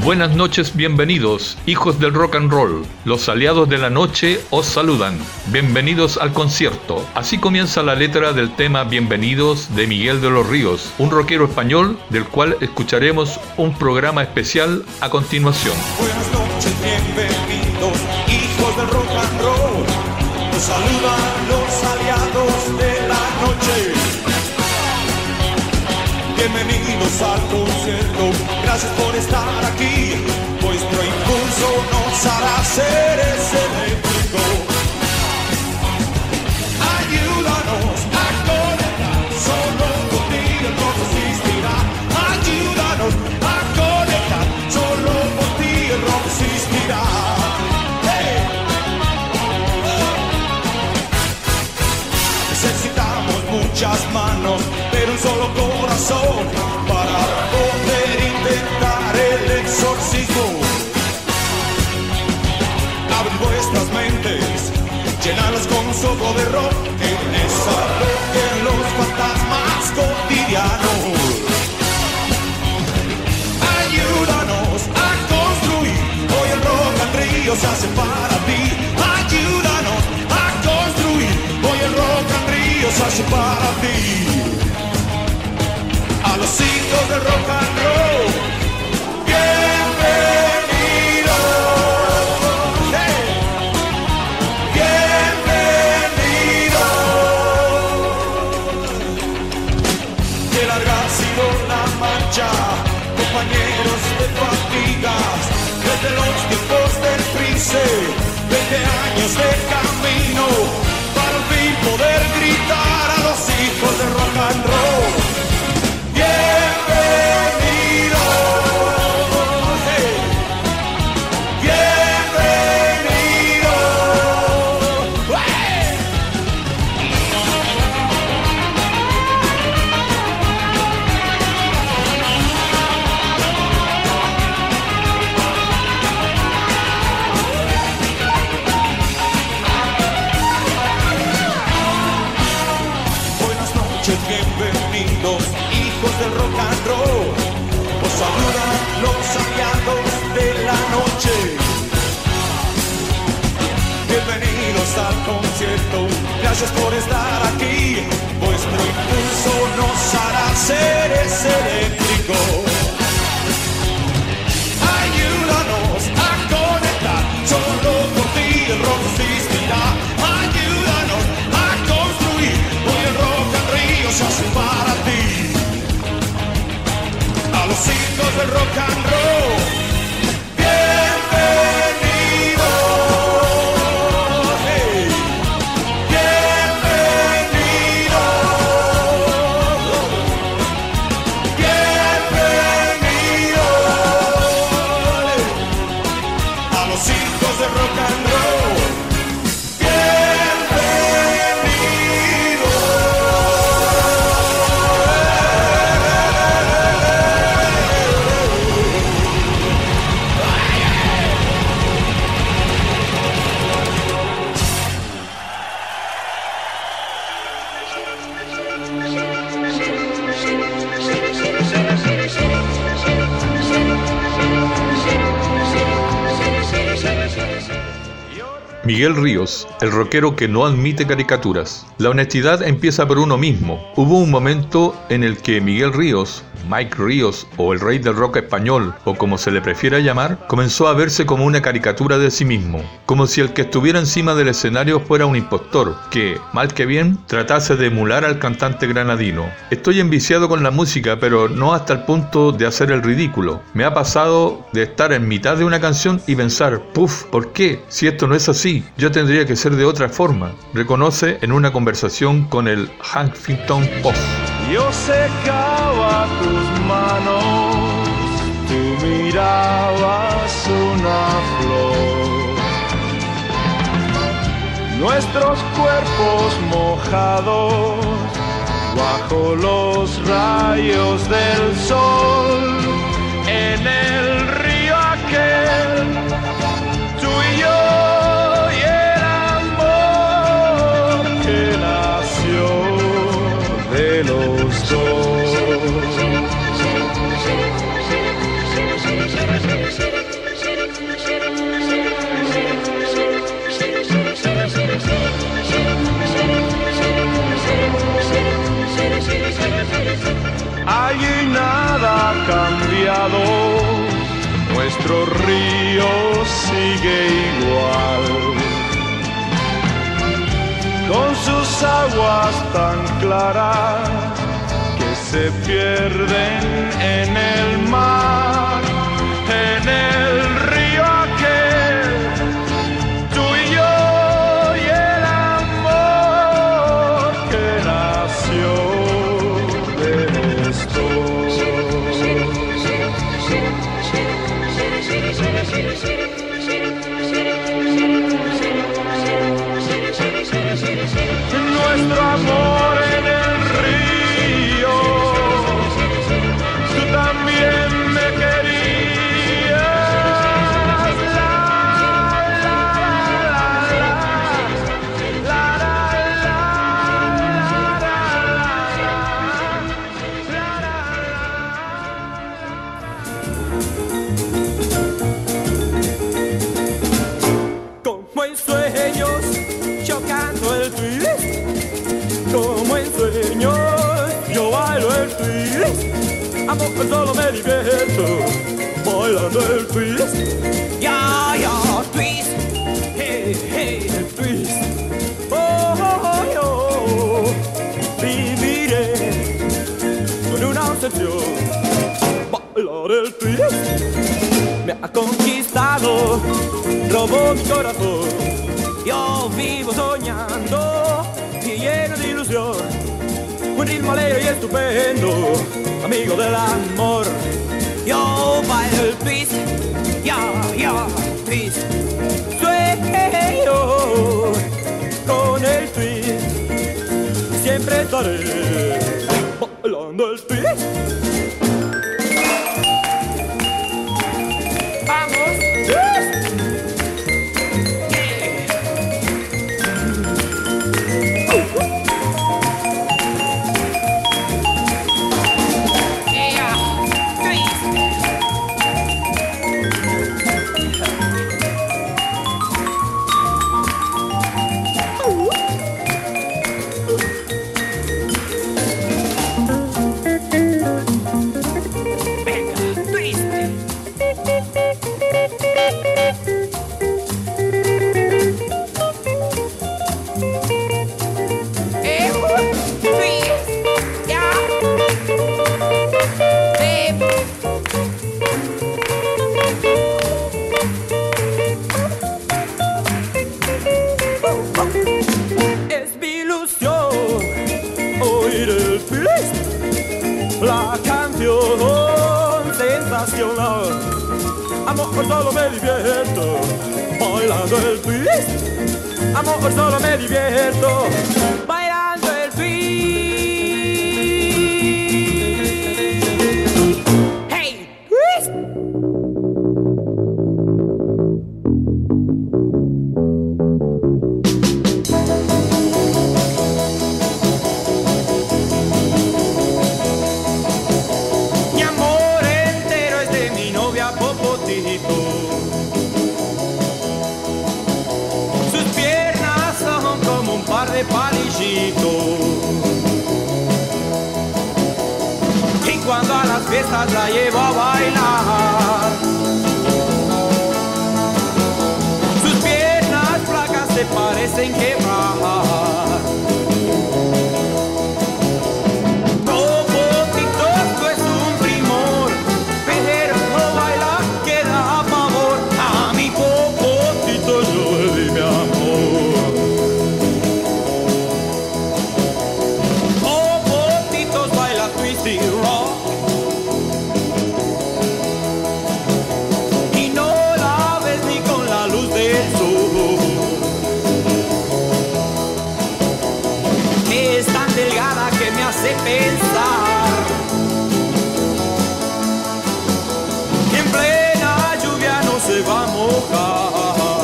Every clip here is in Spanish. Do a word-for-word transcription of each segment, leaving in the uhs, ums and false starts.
Buenas noches, bienvenidos, hijos del rock and roll. Los aliados de la noche os saludan. Bienvenidos al concierto. Así comienza la letra del tema Bienvenidos de Miguel de los Ríos, un rockero español del cual escucharemos un programa especial a continuación. Buenas noches, bienvenidos, hijos del rock and roll. Los saludan los aliados de la noche. Bienvenidos al concierto, gracias por estar aquí. Vuestro impulso nos hará seres eléctricos. Ayúdanos a conectar, solo contigo el rock existirá. Ayúdanos a conectar, solo por ti el rock existirá. Hey. Necesitamos muchas manos, pero un solo corazón para poder intentar el exorcismo. Abren vuestras mentes, llenadlas con un soplo de rock que desalojen los fantasmas cotidianos. Ayúdanos a construir, hoy el rock and río se hace para ti. Ayúdanos a construir, hoy el rock and río se hace para ti. A los hijos del rock and roll, bienvenidos, hey. Bienvenidos. Qué larga ha sido la marcha, compañeros de fatigas, desde los tiempos del Prince, veinte años de camino, para al fin poder gritar a los hijos del rock and roll. Bienvenidos, hijos del rock and roll. Os saludan los aliados de la noche. Bienvenidos al concierto, gracias por estar aquí. Vuestro impulso nos hará seres eléctricos. Ayúdanos a conectar, solo por ti el rock existirá. Ayúdanos a construir, hoy el rock and río se hace para ti. A los hijos del rock and roll, bienvenidos, hey. Bienvenidos, bienvenidos, a los hijos del rock and roll. Miguel Ríos, el rockero que no admite caricaturas. La honestidad empieza por uno mismo. Hubo un momento en el que Miguel Ríos, Mike Ríos o el rey del rock español, o como se le prefiera llamar, comenzó a verse como una caricatura de sí mismo, como si el que estuviera encima del escenario fuera un impostor, que, mal que bien, tratase de emular al cantante granadino. Estoy enviciado con la música, pero no hasta el punto de hacer el ridículo. Me ha pasado de estar en mitad de una canción y pensar, puf, ¿por qué? Si esto no es así, yo tendría que ser de otra forma, reconoce en una conversación con el Huffington Post. Yo secaba tus manos, tú mirabas una flor. Nuestros cuerpos mojados bajo los rayos del sol, en el río aquel, tú y yo. Los dos. allí nada ha cambiado, nuestro río sigue igual, con sus aguas tan claras que se pierden en el mar, en el río aquel, tú y yo y el amor que nació de esto. Nuestro amor en el río, tú también me querías. La, la, la, la, la, la, la, la, la. Como en sueños yo canto el twist, como en sueños yo bailo el twist, amor solo me divierto bailando el twist, ya ya twist, hey hey el twist, oh oh oh, oh. Viviré con una obsesión, bailar el twist, me ha conquistado, robó mi corazón. Yo vivo soñando y lleno de ilusión, un ritmo alegre y estupendo, amigo del amor. Yo bailo el twist, ya, ya, twist, sueño con el twist, siempre estaré bailando el twist. Vamos, twist. Es mi ilusión oír el twist, la canción sensacional. Amor, solo me divierto bailando el twist. Amor, solo me divierto bailando el twist. Hey, twist. Sus piernas son como un par de palillitos, y cuando a las fiestas la llevo a bailar, sus piernas flacas se parecen quebrar. Pensar que en plena lluvia no se va a mojar.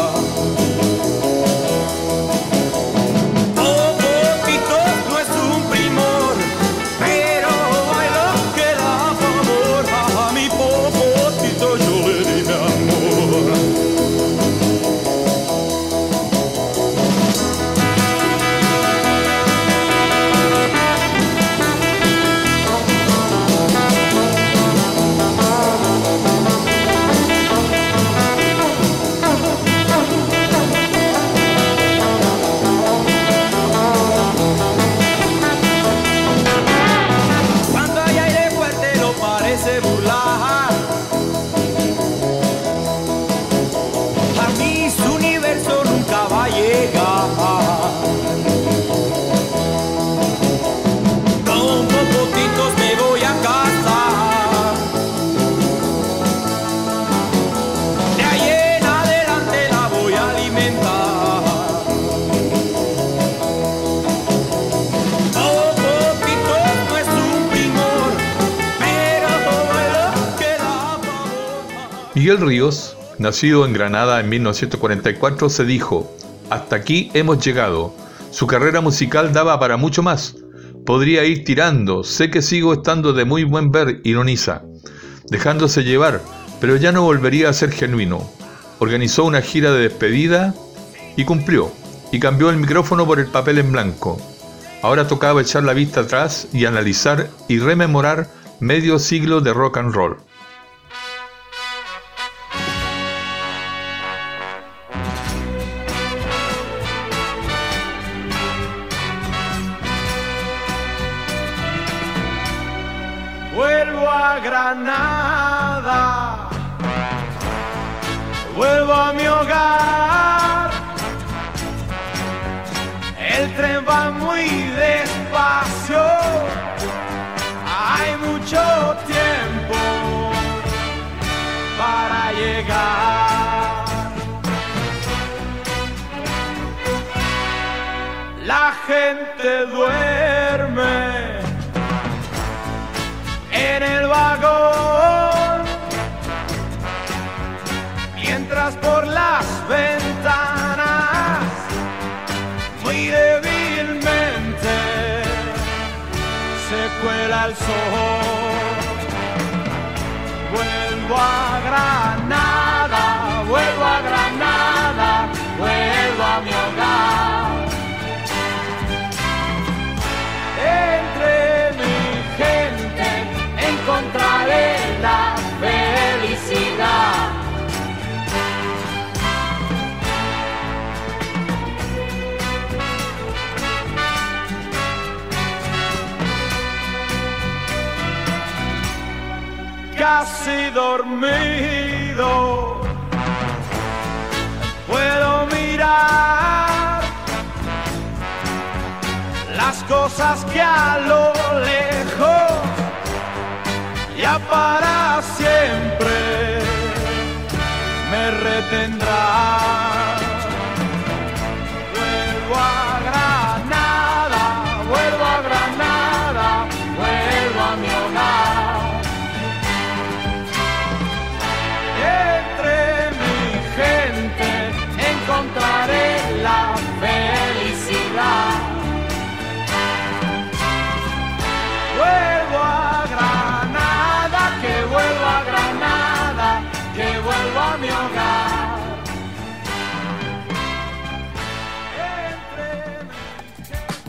Popotitos no es un primor, pero bailo que da favor. A mi popotito yo le di mi amor. Miguel Ríos, nacido en Granada en mil novecientos cuarenta y cuatro, se dijo: hasta aquí hemos llegado. Su carrera musical daba para mucho más. Podría ir tirando, sé que sigo estando de muy buen ver, ironiza, dejándose llevar, pero ya no volvería a ser genuino. Organizó una gira de despedida y cumplió, y cambió el micrófono por el papel en blanco. Ahora tocaba echar la vista atrás y analizar y rememorar medio siglo de rock and roll. Vuelvo a Granada, vuelvo a mi hogar. El tren va muy despacio, hay mucho tiempo para llegar. La gente duerme en el vagón, mientras por las ventanas muy débilmente se cuela el sol. Vuelvo a Granada, vuelvo a Granada, vuelvo a mi hogar. Entre mi gente encontraré la felicidad. Casi dormido puedo mirar las cosas que a lo lejos ya para siempre me retendrán. Vuelvo a Granada, vuelvo a Granada, vuelvo a mi hogar. Entre mi gente encontraré la felicidad. Vuelvo a Granada, que vuelvo a Granada, que vuelvo a mi hogar. Entre mi gente...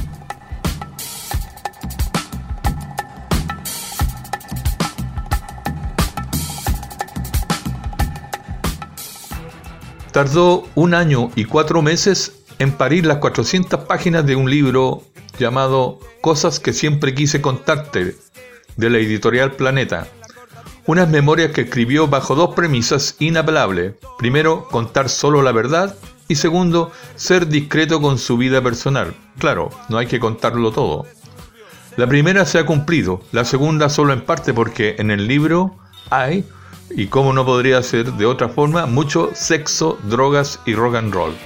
Tardó un año y cuatro meses en parir las cuatrocientas páginas de un libro llamado Cosas que siempre quise contarte, de la editorial Planeta. Unas memorias que escribió bajo dos premisas inapelables. Primero, contar solo la verdad, y segundo, ser discreto con su vida personal. Claro, no hay que contarlo todo. La primera se ha cumplido, la segunda solo en parte, porque en el libro hay, y como no podría ser de otra forma, mucho sexo, drogas y rock and roll.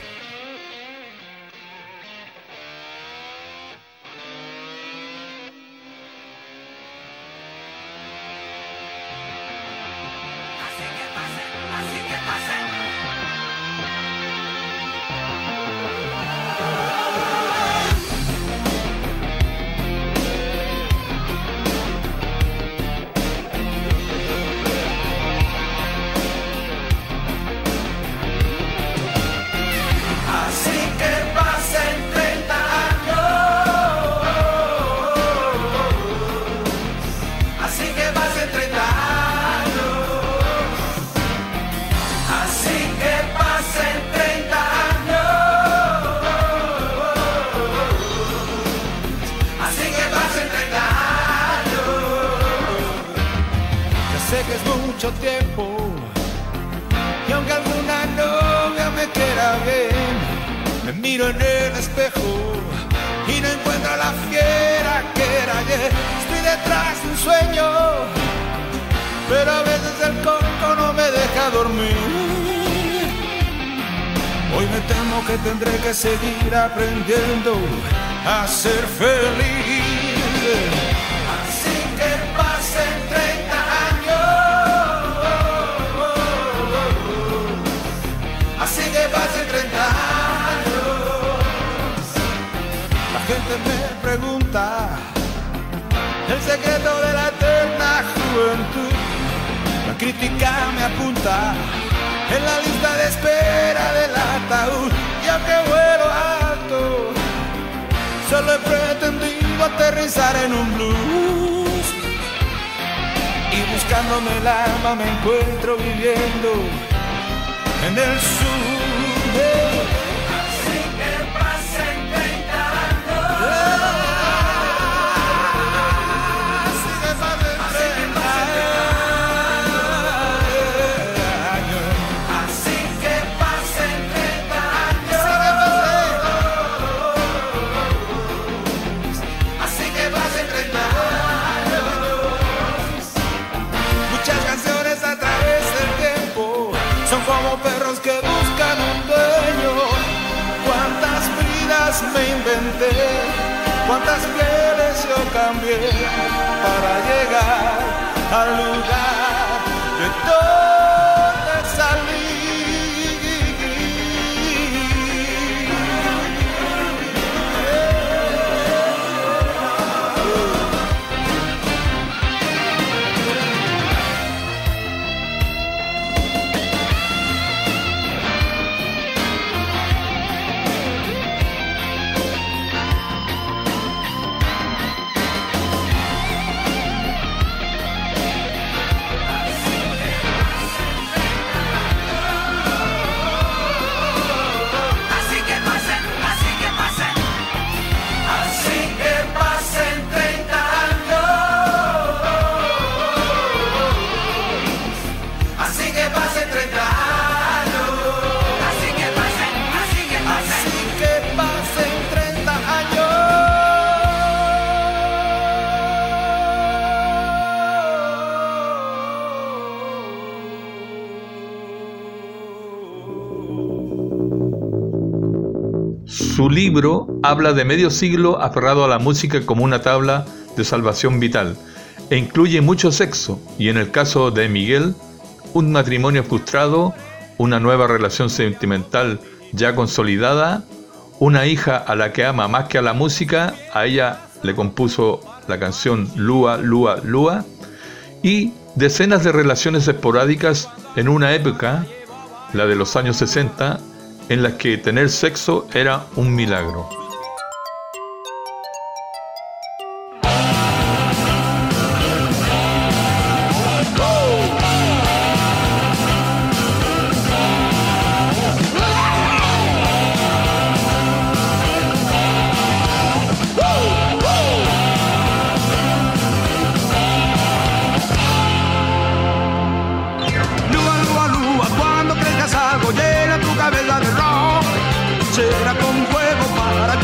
Seguir aprendiendo a ser feliz. Así que pasen treinta años, el secreto de la eterna juventud. La crítica me apunta en la lista de espera del ataúd. Y aunque vuelo alto, solo he pretendido aterrizar en un blues. Y buscándome el alma me encuentro viviendo en el sur. Así que pasen treinta años. Así que pasen treinta años. Así que pasen treinta años. Así que pasen treinta años. Muchas canciones a través del tiempo son como perros que buscan un dueño. Cuántas vidas me inventé, cuántas pieles yo cambié para llegar al lugar de donde salí. Su libro habla de medio siglo aferrado a la música como una tabla de salvación vital e incluye mucho sexo y, en el caso de Miguel, un matrimonio frustrado, una nueva relación sentimental ya consolidada, una hija a la que ama más que a la música, a ella le compuso la canción Lua, Lua, Lua, y decenas de relaciones esporádicas en una época, la de los años sesenta, en las que tener sexo era un milagro. Será con fuego para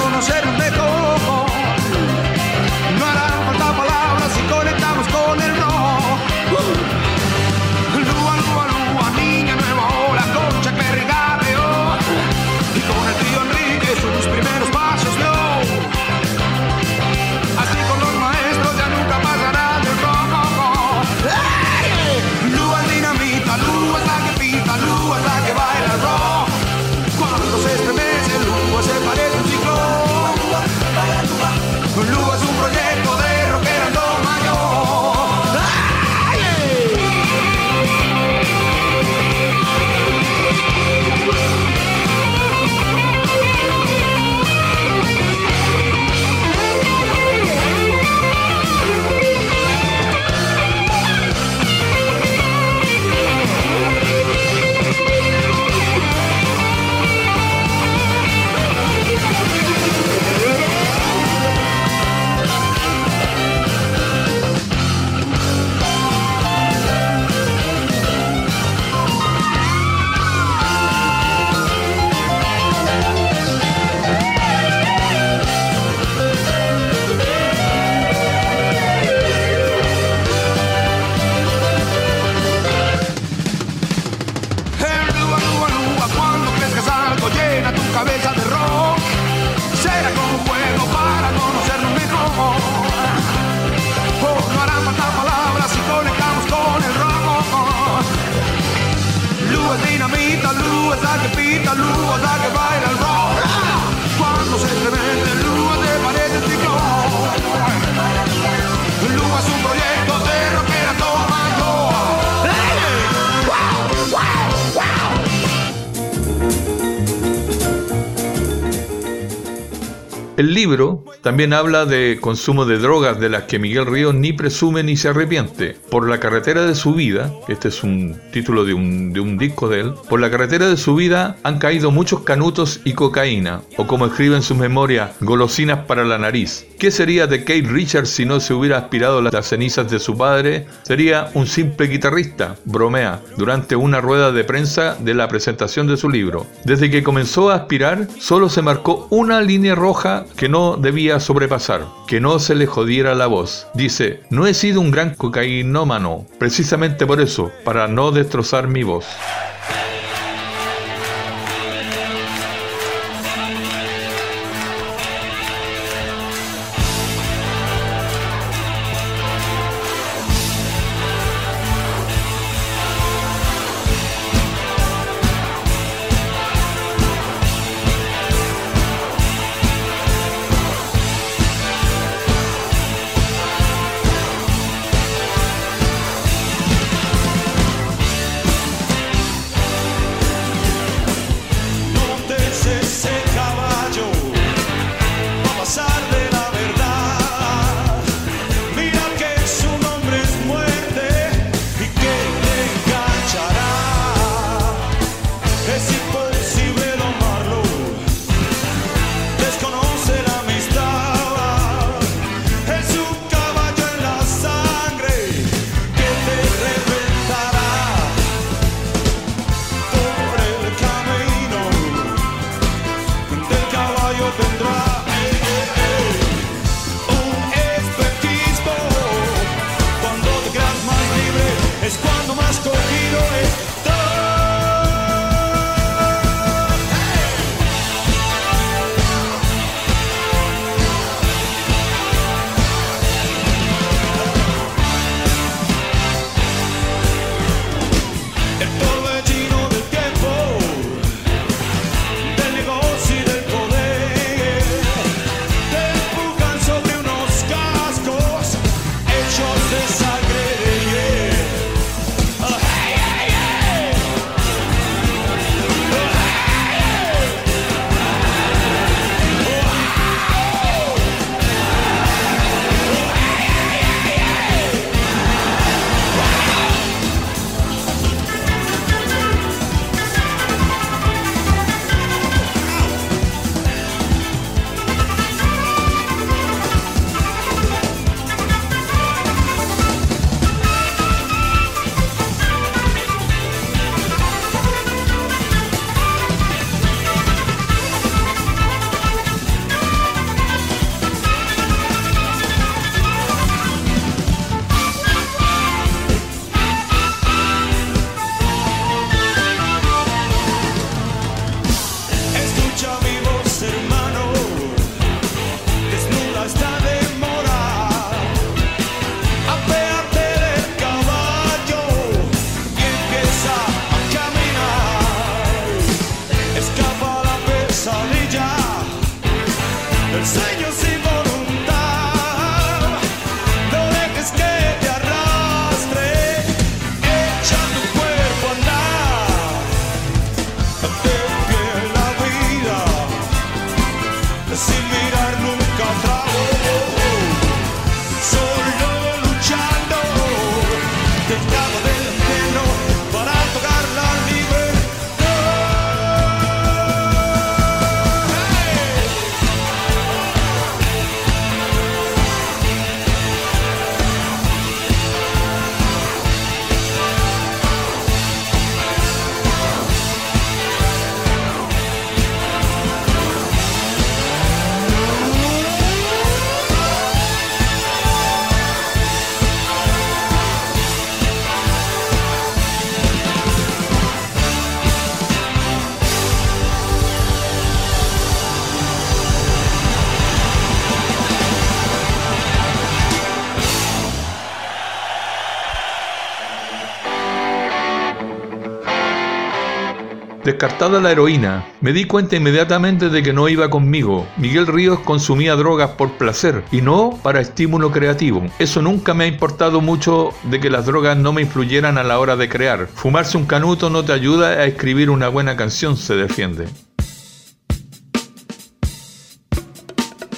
El libro también habla de consumo de drogas de las que Miguel Ríos ni presume ni se arrepiente. Por la carretera de su vida, este es un título de un, de un disco de él, por la carretera de su vida han caído muchos canutos y cocaína, o como escribe en sus memorias, golosinas para la nariz. ¿Qué sería de Keith Richards si no se hubiera aspirado las cenizas de su padre? Sería un simple guitarrista, bromea, durante una rueda de prensa de la presentación de su libro. Desde que comenzó a aspirar, solo se marcó una línea roja que no debía sobrepasar, que no se le jodiera la voz. Dice, no he sido un gran cocainómano, precisamente por eso, para no destrozar mi voz. Descartada la heroína, me di cuenta inmediatamente de que no iba conmigo. Miguel Ríos consumía drogas por placer y no para estímulo creativo. Eso nunca me ha importado mucho, de que las drogas no me influyeran a la hora de crear. Fumarse un canuto no te ayuda a escribir una buena canción, se defiende.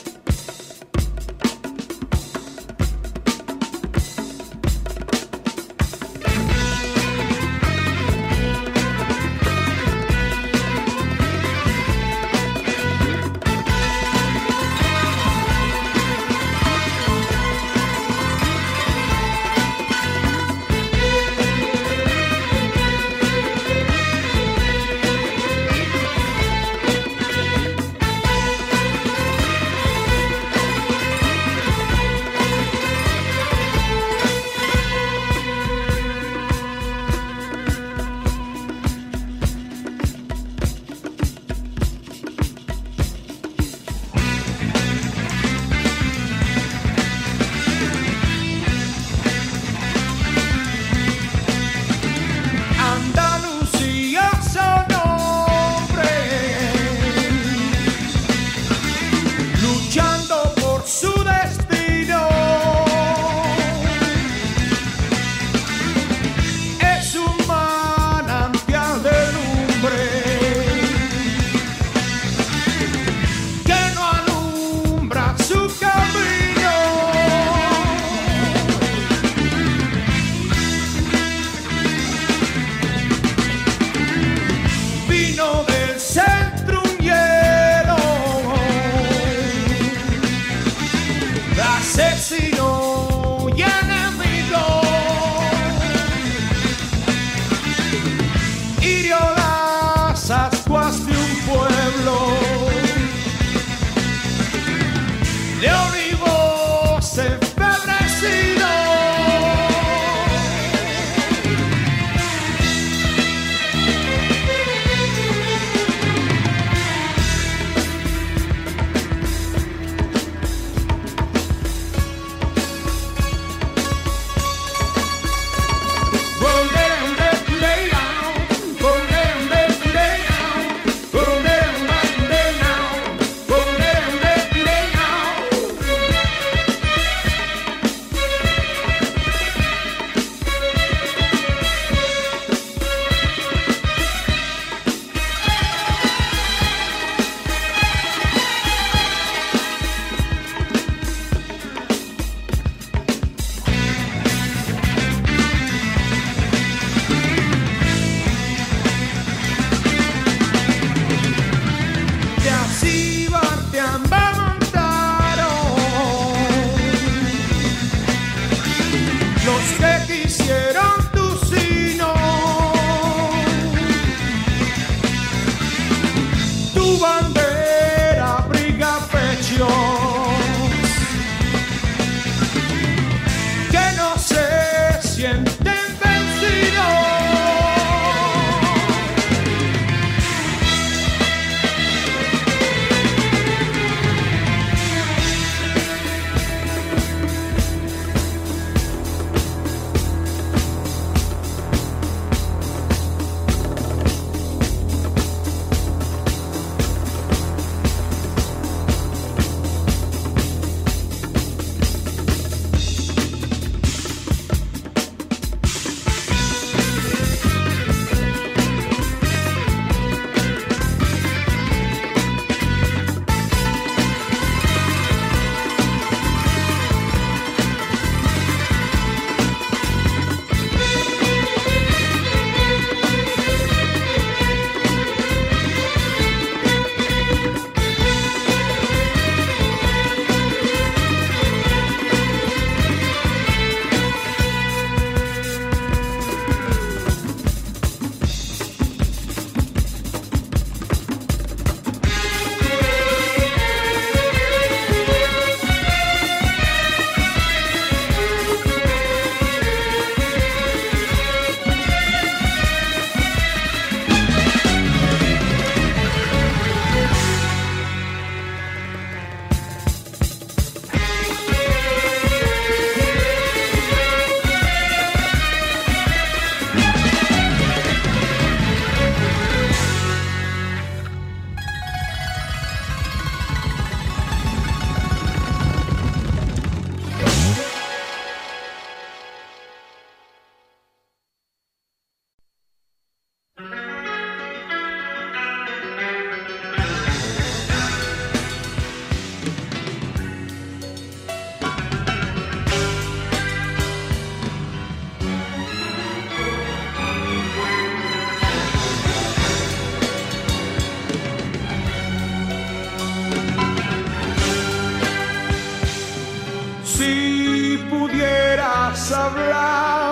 habla,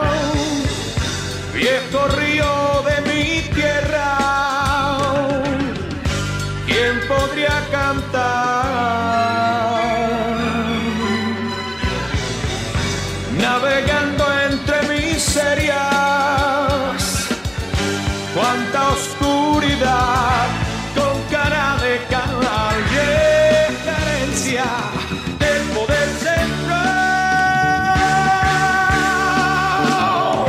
viejo río de mi tierra, ¿quién podría cantar? Navegando entre miserias, cuánta oscuridad, con cara de canal y carencia del poder central.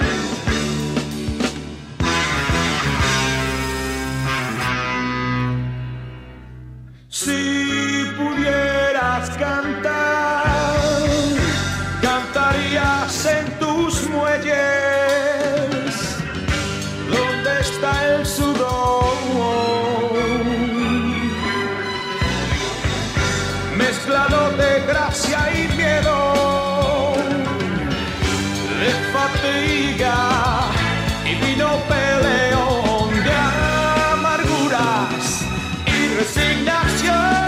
Si pudieras cantar, cantarías en tus muelles, ¿dónde está el sudor? Mezclado de gracia y miedo, de fatiga y vino peleón, de amarguras y resignación.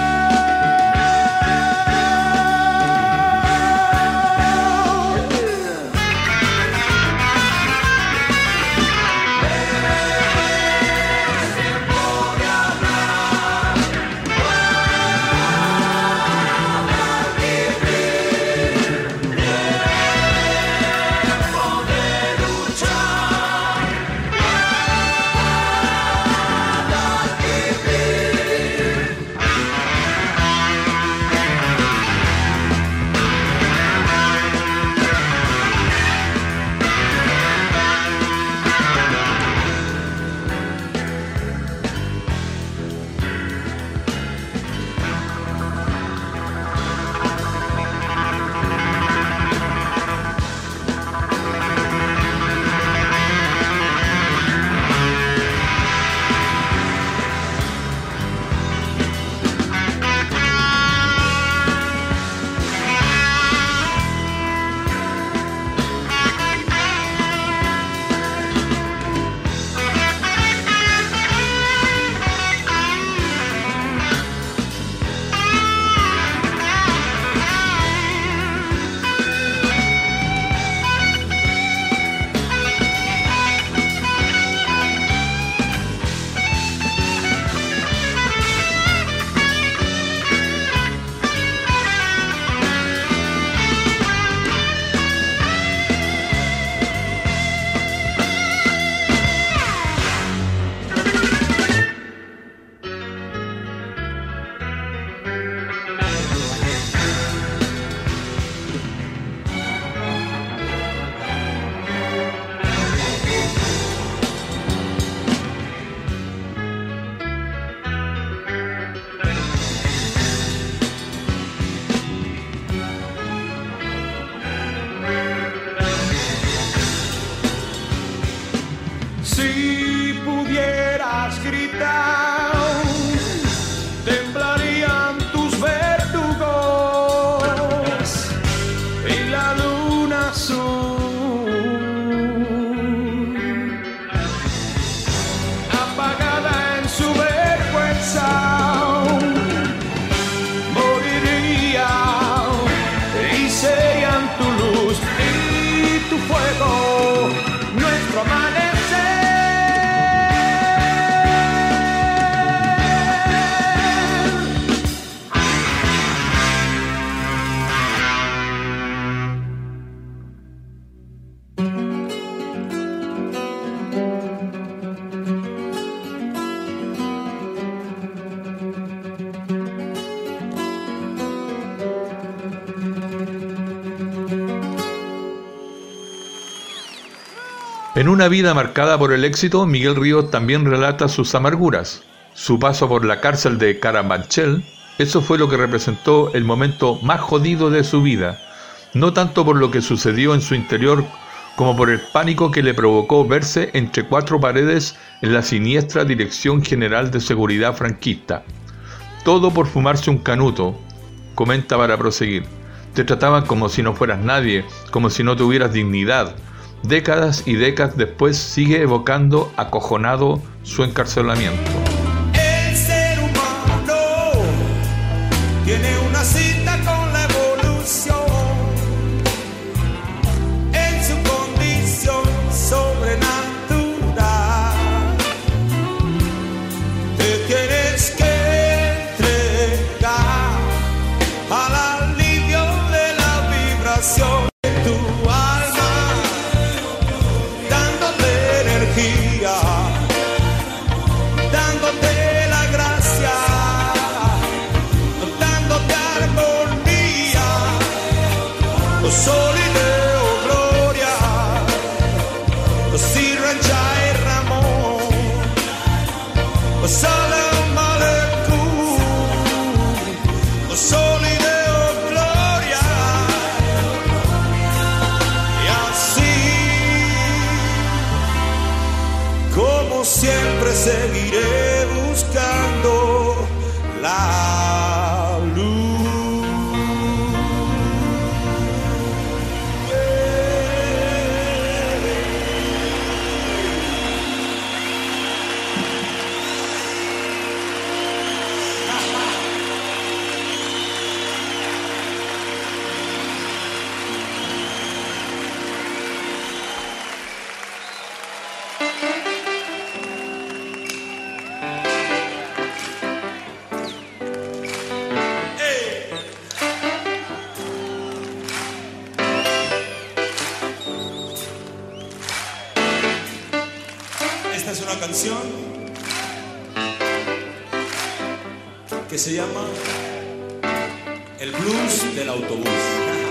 Si pudieras gritar, temblarían tus verdugos y la luna azul, apagada en su vergüenza, moriría y serían tu luz y tu fuego, nuestro amanecer. En una vida marcada por el éxito, Miguel Ríos también relata sus amarguras. Su paso por la cárcel de Carabanchel, eso fue lo que representó el momento más jodido de su vida, no tanto por lo que sucedió en su interior, como por el pánico que le provocó verse entre cuatro paredes en la siniestra Dirección General de Seguridad franquista. Todo por fumarse un canuto, comenta para proseguir. Te trataban como si no fueras nadie, como si no tuvieras dignidad. Décadas y décadas después sigue evocando acojonado su encarcelamiento. El ser humano tiene una cita con la evolución. Salam aleikum, Soli Deo Gloria. Y así, como siempre, seguiré buscando la luz. Esta es una canción que se llama El Blues del Autobús.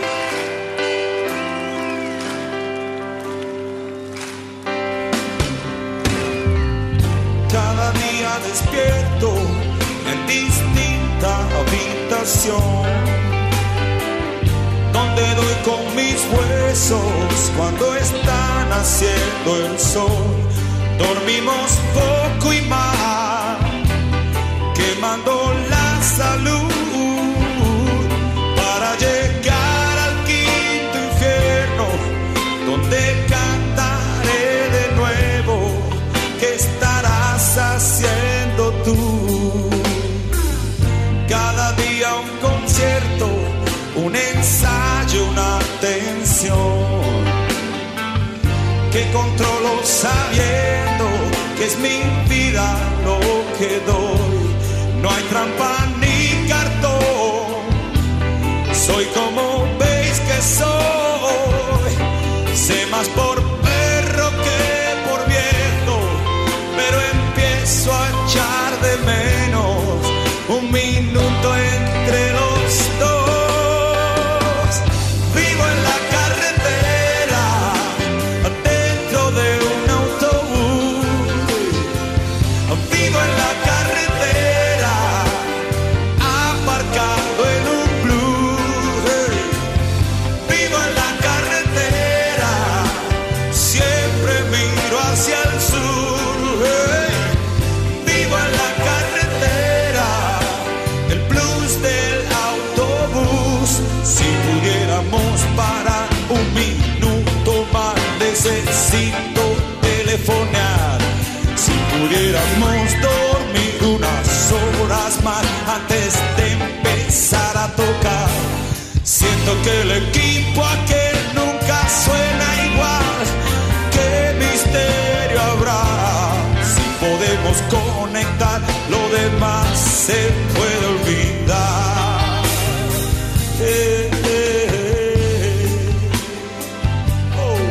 Cada día despierto en distinta habitación, donde doy con mis huesos cuando está naciendo el sol. Dormimos poco y mal, quemando la salud para llegar al quinto infierno, donde cantaré de nuevo. ¿Qué estarás haciendo tú? Cada día un concierto, un ensayo, una tensión que controlo sabiendo que es mi vida lo que doy. No hay trampa ni cartón, soy como veis que soy. Sé más por perro que por viejo, pero empiezo a echar de menos un minuto entre los dos. Vivo en la carretera, dentro de un autobús. Vivo en la carretera, aparcado en un blues. Vivo en la carretera, siempre miro hacia el sur. Vivo en la carretera, el blues del autobús. Si pudiéramos parar un minuto más, necesito telefonear. Si pudiéramos dormir unas horas más antes de empezar a tocar. Siento que el equipo aquel nunca suena igual. ¿Qué misterio habrá? Si podemos conectar, lo demás se puede olvidar. Eh, eh, eh. Oh.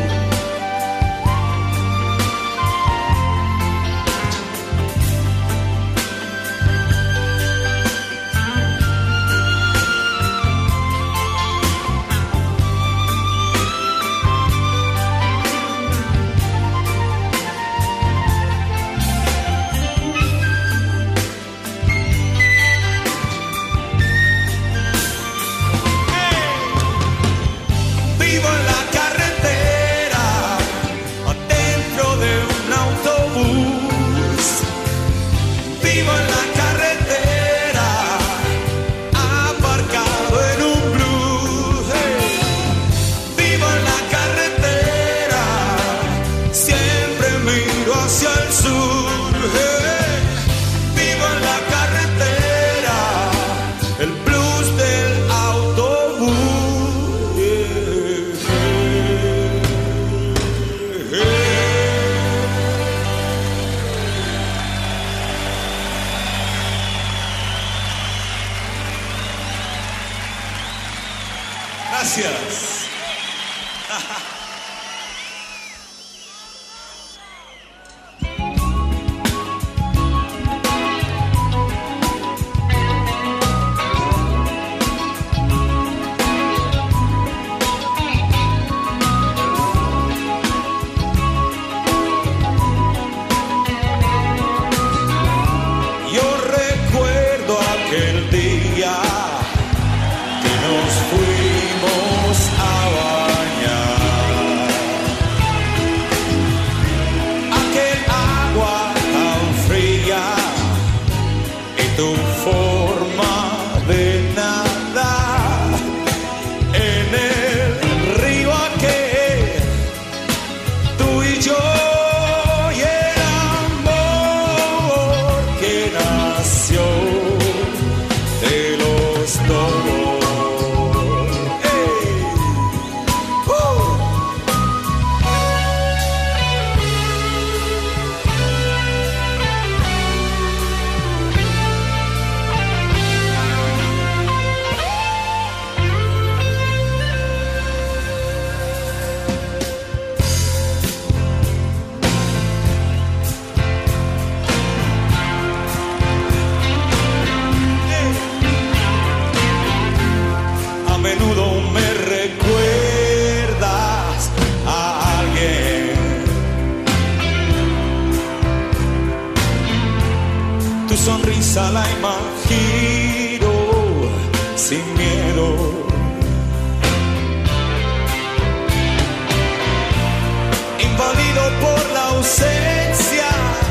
Vivo en la carretera, dentro de un autobús. Vivo en la carretera, aparcado en un blues. Vivo en la carretera, siempre miro hacia el sur. Vivo en la carretera, el blues del autobús. sonrisa la imagino sin miedo. Invadido por la ausencia,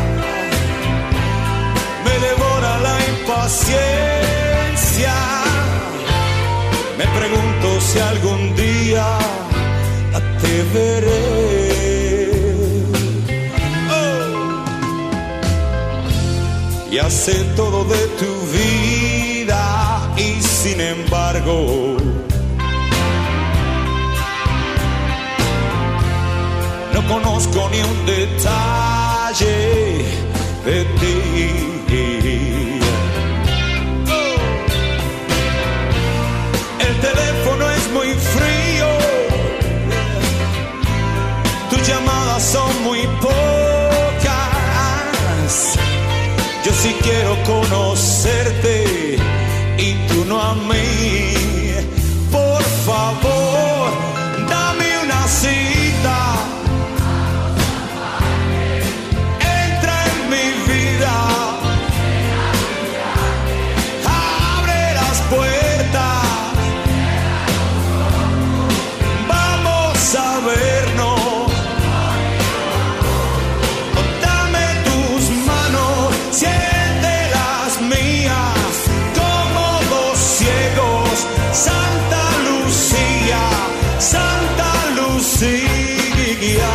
me devora la impaciencia. Me pregunto si algún día te veré. Oh. Ya sé todo de tu vida y sin embargo no conozco ni un detalle de ti. Oh. El teléfono es muy frío, tus llamadas son muy pocas. Yo sí quiero conocerte y tú no a mí. Por favor, dame una cita. Entra en mi vida. Abre las puertas. Vamos a vernos. Siente las mías como dos ciegos. Santa Lucía, Santa Lucía,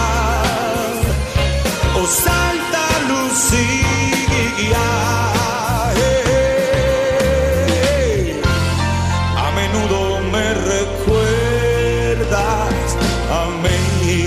oh Santa Lucía. Hey, a menudo me recuerdas a mí.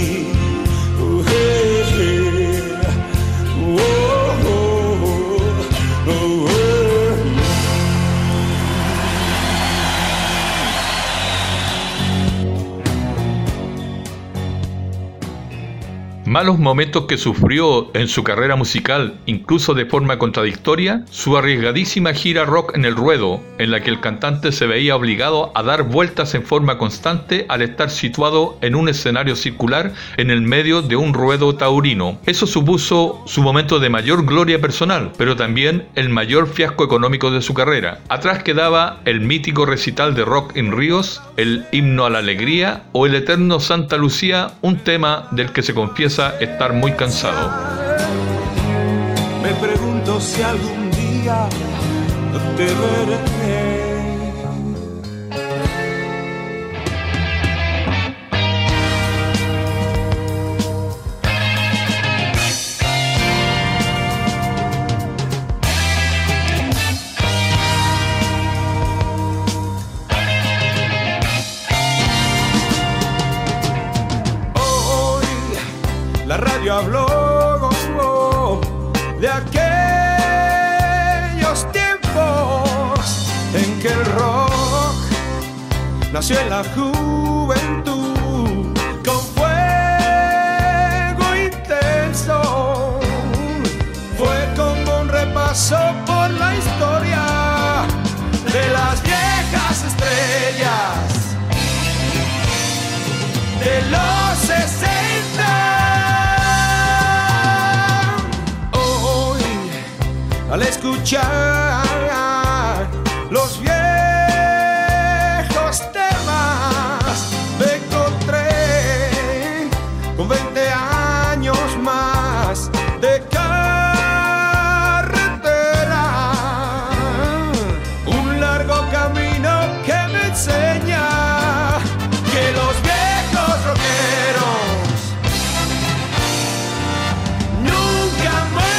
Malos momentos que sufrió en su carrera musical, incluso de forma contradictoria, su arriesgadísima gira Rock en el Ruedo, en la que el cantante se veía obligado a dar vueltas en forma constante al estar situado en un escenario circular en el medio de un ruedo taurino. Eso supuso su momento de mayor gloria personal, pero también el mayor fiasco económico de su carrera. Atrás quedaba el mítico recital de Rock in Ríos, el Himno a la Alegría o el eterno Santa Lucía, un tema del que se confiesa estar muy cansado. Me pregunto si algún día te veré. La radio habló oh, de aquellos tiempos en que el rock nació en la juventud con fuego intenso. Fue como un repaso por la historia de las viejas estrellas de los sesenta. Al escuchar los viejos temas, me encontré con veinte años más de carretera, un largo camino que me enseña que los viejos rockeros nunca mueren.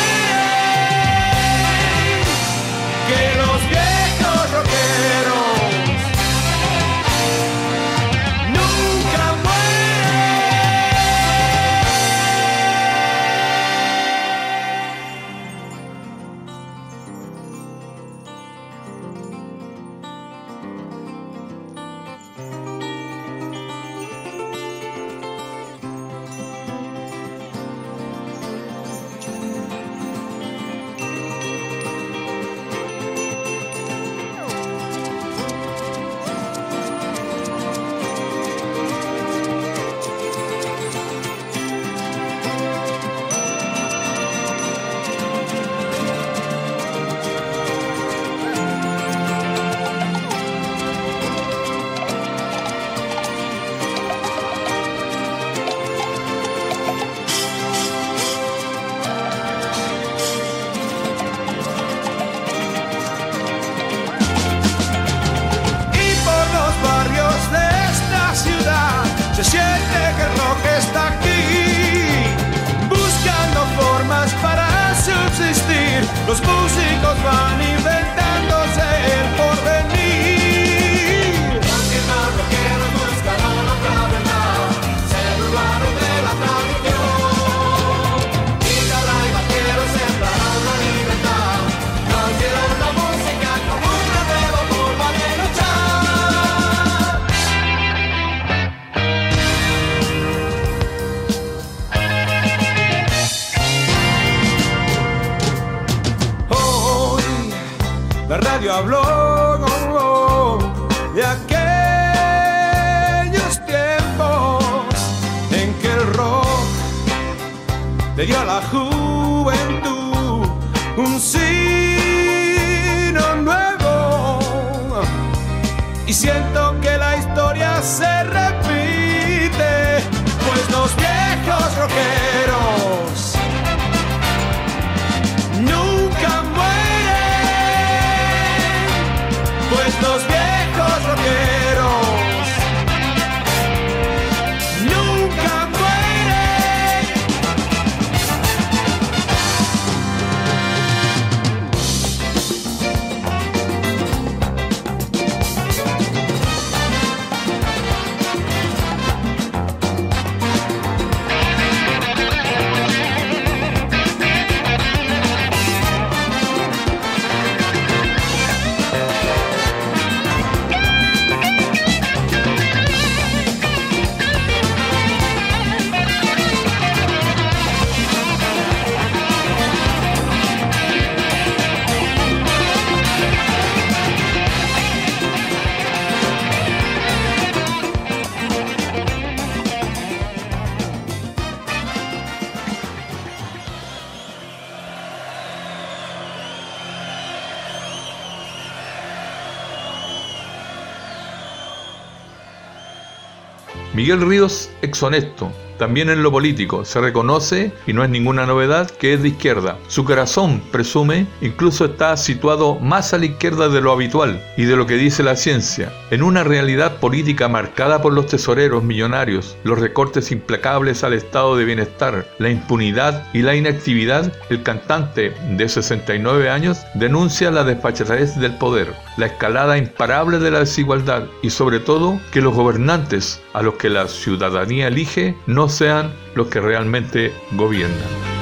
radio habló oh, oh, de aquellos tiempos en que el rock le dio a la juventud un signo nuevo, y siento que la historia se repite, pues los viejos rockeros nunca mueren, pues los viejos rockeros nunca mueren. Miguel Ríos ex honesto, también en lo político, se reconoce, y no es ninguna novedad, que es de izquierda. Su corazón, presume, incluso está situado más a la izquierda de lo habitual y de lo que dice la ciencia. En una realidad política marcada por los tesoreros millonarios, los recortes implacables al estado de bienestar, la impunidad y la inactividad, el cantante de sesenta y nueve años denuncia la desfachatez del poder, la escalada imparable de la desigualdad y sobre todo que los gobernantes a los que la ciudadanía elige no sean los que realmente gobiernan.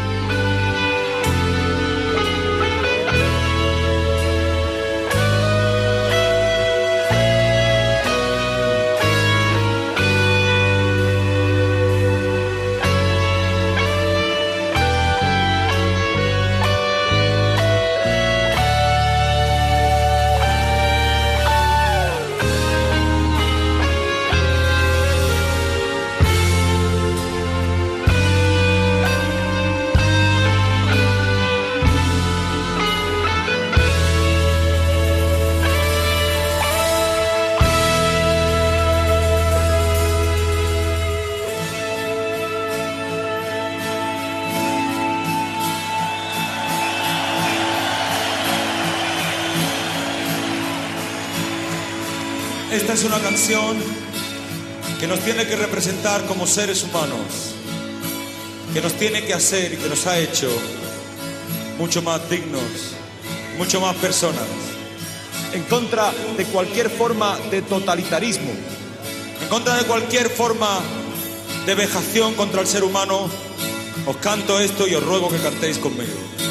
Esta es una canción que nos tiene que representar como seres humanos, que nos tiene que hacer y que nos ha hecho mucho más dignos, mucho más personas, en contra de cualquier forma de totalitarismo, en contra de cualquier forma de vejación contra el ser humano. Os canto esto y os ruego que cantéis conmigo.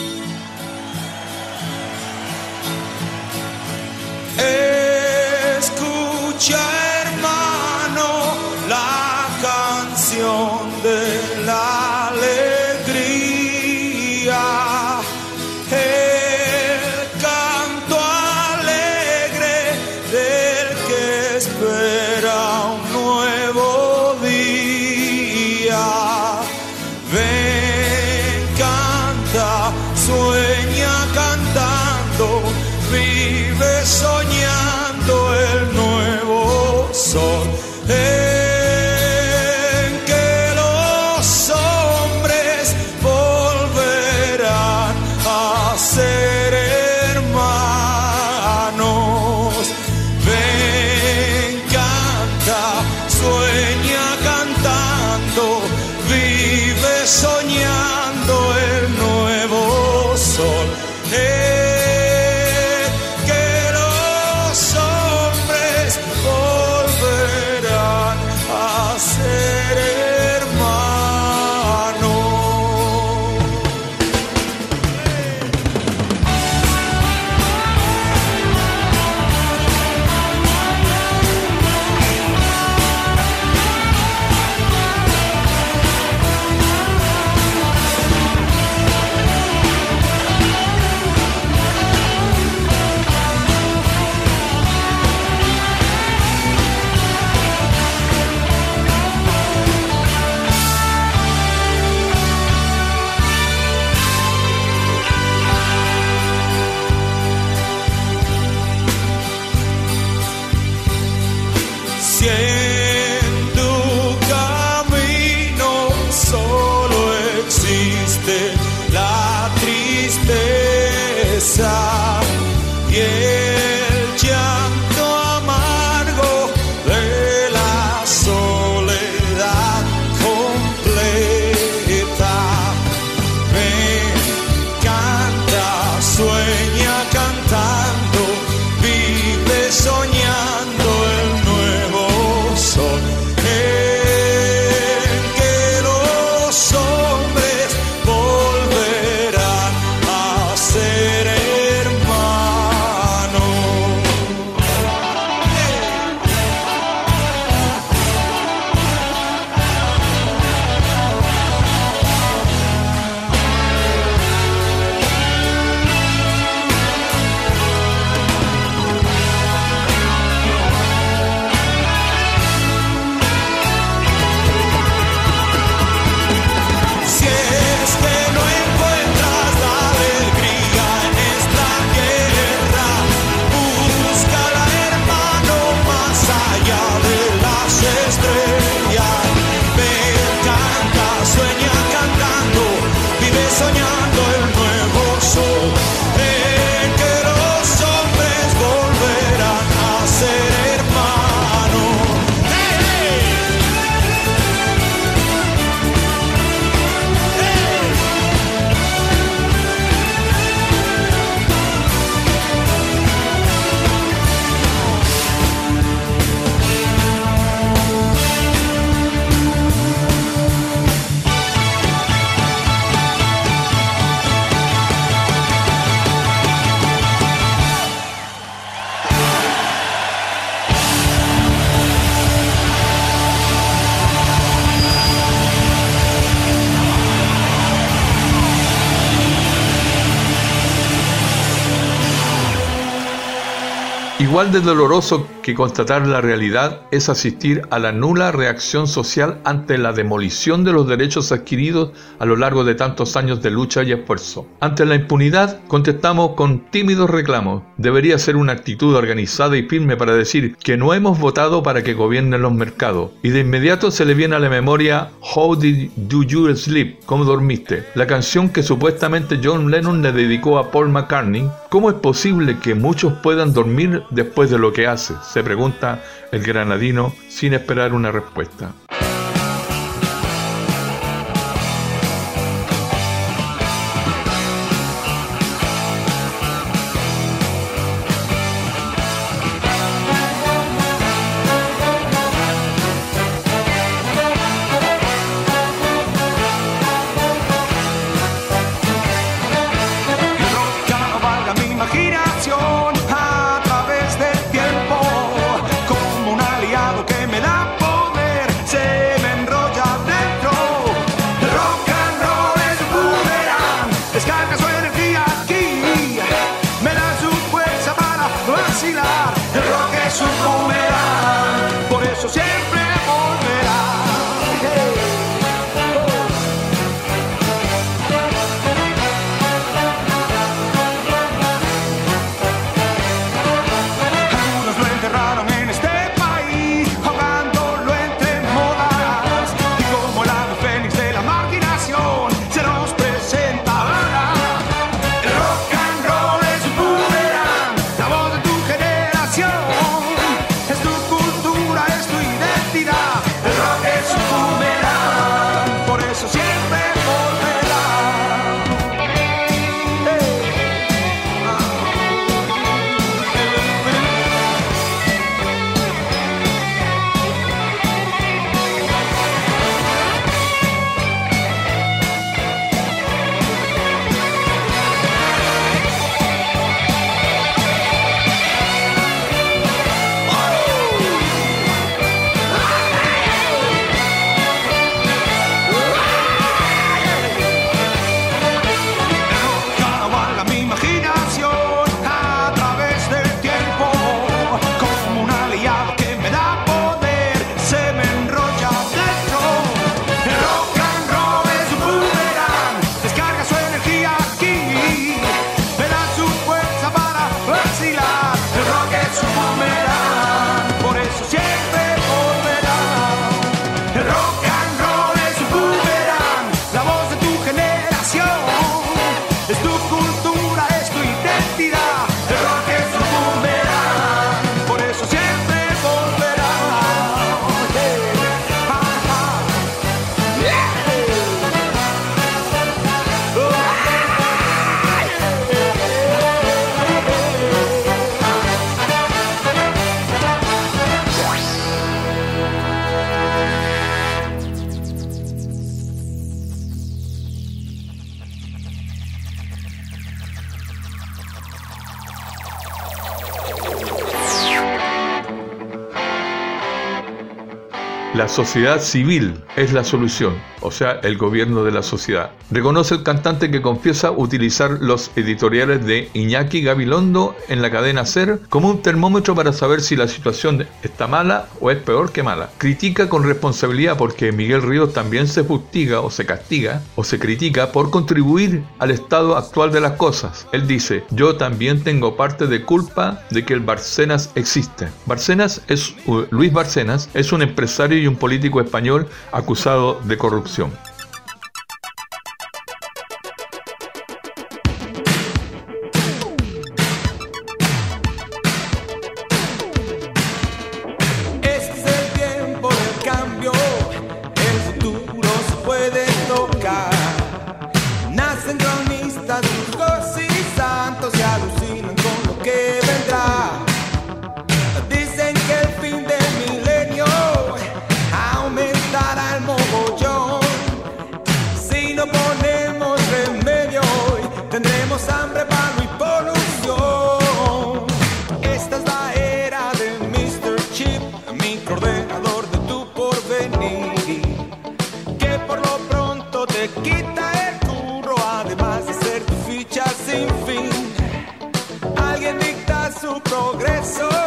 Escucha, hermano, la canción de la alegría, el canto alegre del que espera un nuevo día. Ven, canta, sueña cantando, vive soñando el nuevo sol en que los Igual de doloroso que constatar la realidad es asistir a la nula reacción social ante la demolición de los derechos adquiridos a lo largo de tantos años de lucha y esfuerzo. Ante la impunidad, contestamos con tímidos reclamos. Debería ser una actitud organizada y firme para decir que no hemos votado para que gobiernen los mercados. Y de inmediato se le viene a la memoria How Did Do You Sleep? ¿Cómo dormiste? La canción que supuestamente John Lennon le dedicó a Paul McCartney. ¿Cómo es posible que muchos puedan dormir después de lo que hace? Se pregunta el granadino sin esperar una respuesta. La sociedad civil es la solución, o sea, el gobierno de la sociedad. Reconoce el cantante que confiesa utilizar los editoriales de Iñaki Gabilondo en la cadena SER como un termómetro para saber si la situación está mala o es peor que mala. Critica con responsabilidad porque Miguel Ríos también se fustiga o se castiga o se critica por contribuir al estado actual de las cosas. Él dice, yo también tengo parte de culpa de que el Bárcenas existe. Bárcenas es, uh, Luis Bárcenas es un empresario y un político español acusado de corrupción. Este es el tiempo del cambio, el futuro se puede tocar. Nacen cronistas, brujos y santos y alucinan con lo que vendrá. Dicen que el fin del milenio aumentará el mogollón. Si no ponemos remedio, tendremos hambre, palo y polución. Esta es la era de míster Chip, microordenador de tu porvenir, que por lo pronto te quita el curro, además de ser tu ficha sin fin. Alguien dicta su progreso.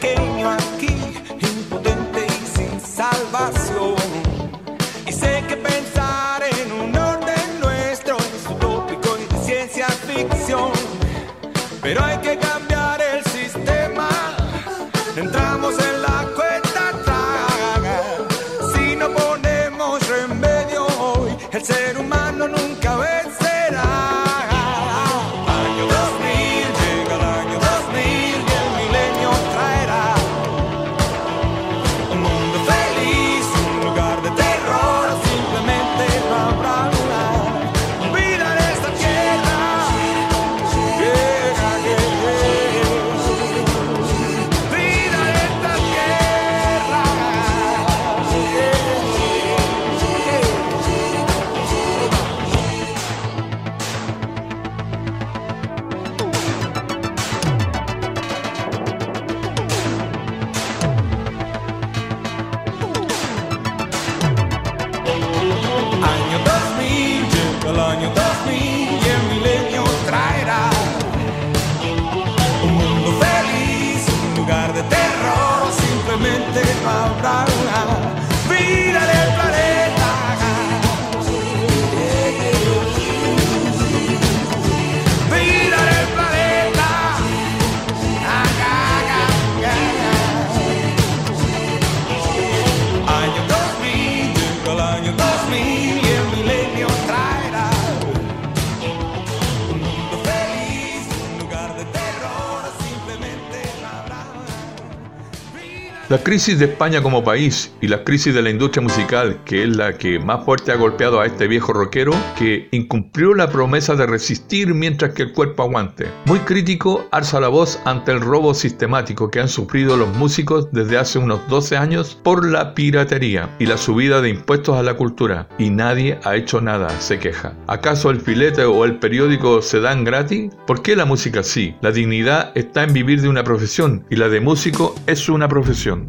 pequeño aquí, impotente y sin salvación. Y sé que pensar en un orden nuestro es utópico y de ciencia ficción, pero hay que cambiar el sistema. Entramos en la cuesta atrás. Si no ponemos remedio hoy, el ser humano nunca vencerá. Año dos mil, llega el año dos mil y el milenio traerá un mundo feliz, un lugar de terror, simplemente no habrá vida en esta tierra. Yeah, yeah, yeah. Vida en esta tierra. Yeah, yeah. Año dos mil, llega el año dos mil y el milenio traerá un mundo feliz, un lugar de terror, simplemente no habrá vida en el planeta. Vida en el planeta. Ah, ah, ah, ah. Año dos mil, llega el año dos mil y el milenio traerá un mundo feliz, un lugar de terror, simplemente no habrá vida. La crisis de España como país y la crisis de la industria musical, que es la que más fuerte ha golpeado a este viejo rockero, que incumplió la promesa de resistir mientras que el cuerpo aguante. Muy crítico, alza la voz ante el robo sistemático que han sufrido los músicos desde hace unos doce años por la piratería y la subida de impuestos a la cultura. Y nadie ha hecho nada, se queja. ¿Acaso el filete o el periódico se dan gratis? ¿Por qué la música sí? La dignidad está en vivir de una profesión y la de músico es una profesión.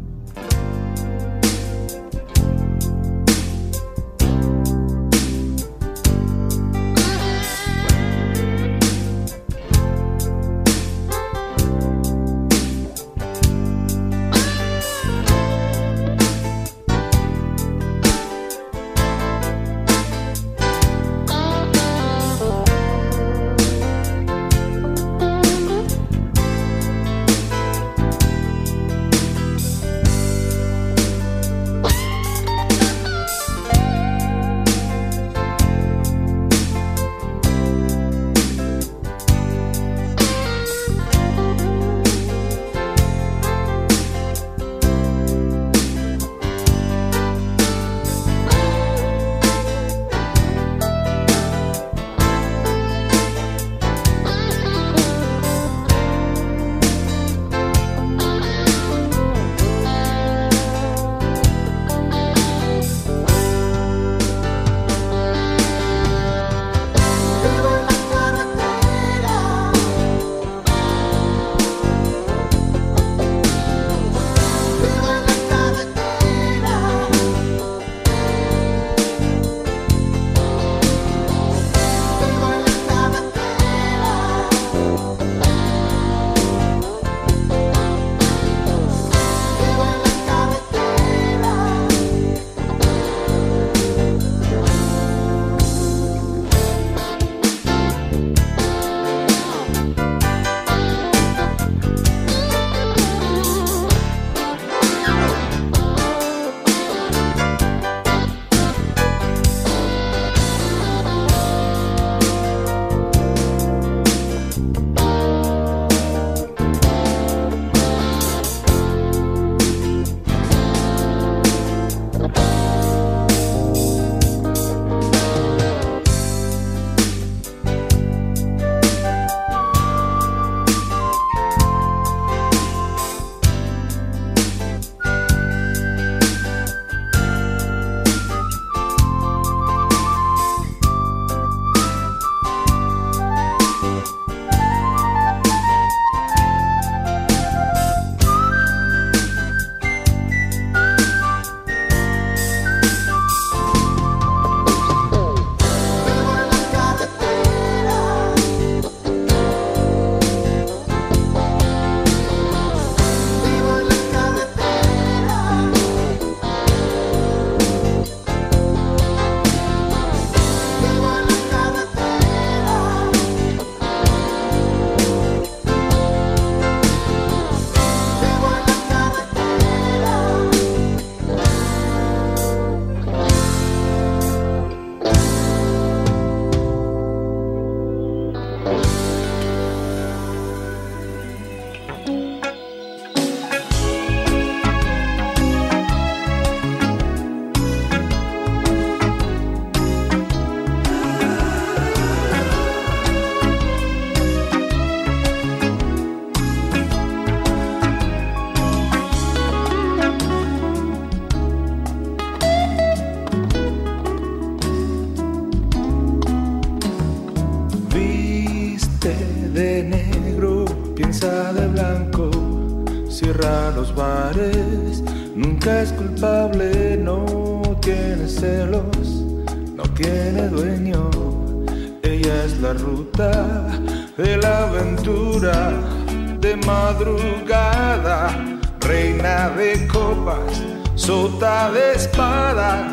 piensa de blanco, cierra los bares, nunca es culpable, no tiene celos, no tiene dueño. Ella es la ruta de la aventura, de madrugada, reina de copas, sota de espadas.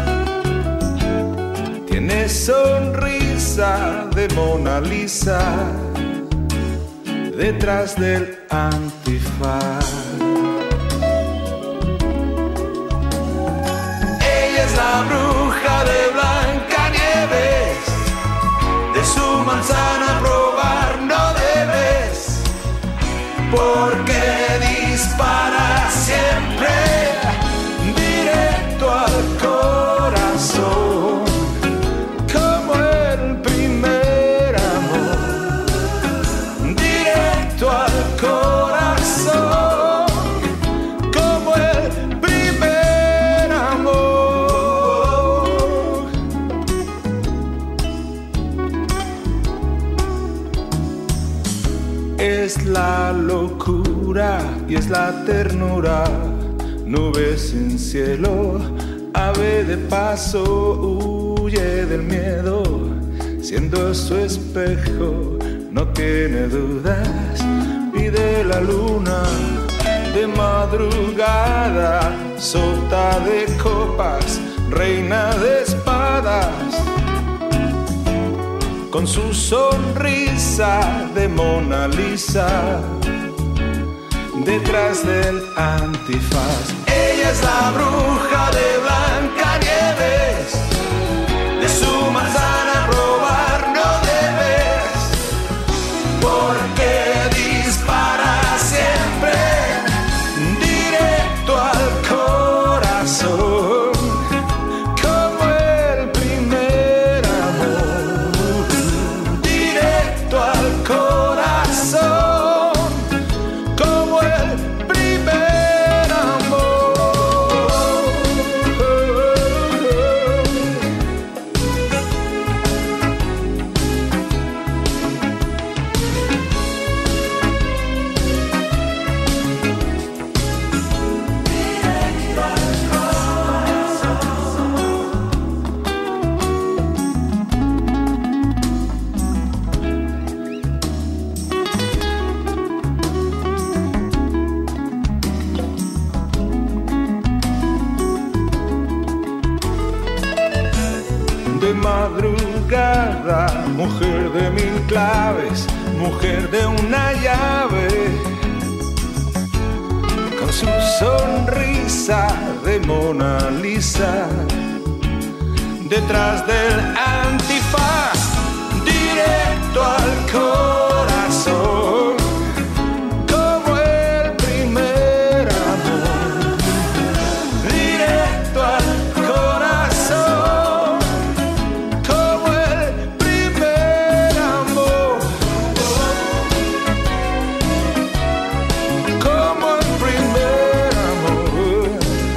Tiene sonrisa de Mona Lisa detrás del antifaz. Ella es la bruja de Blancanieves, de su manzana probar no debes, porque dispara siempre directo al corazón, como el primer amor, directo al corazón, como el primer amor. Es la locura y es la ternura, nubes sin cielo, ave de paso, huye del miedo, siendo su espejo, no tiene dudas, pide la luna de madrugada, sota de copas, reina de espadas. Con su sonrisa de Mona Lisa detrás del antifaz. Ella es la bruja de Blancanieves, de su manzana probar no debes, porque dispara siempre directo al corazón, como el primer amor, directo al corazón, como el primer amor. De madrugada, mujer de mil claves, mujer de una llave, con su sonrisa de Mona Lisa, detrás del antifaz, directo al corazón, como el primer amor, directo al corazón, como el primer amor, como el primer amor,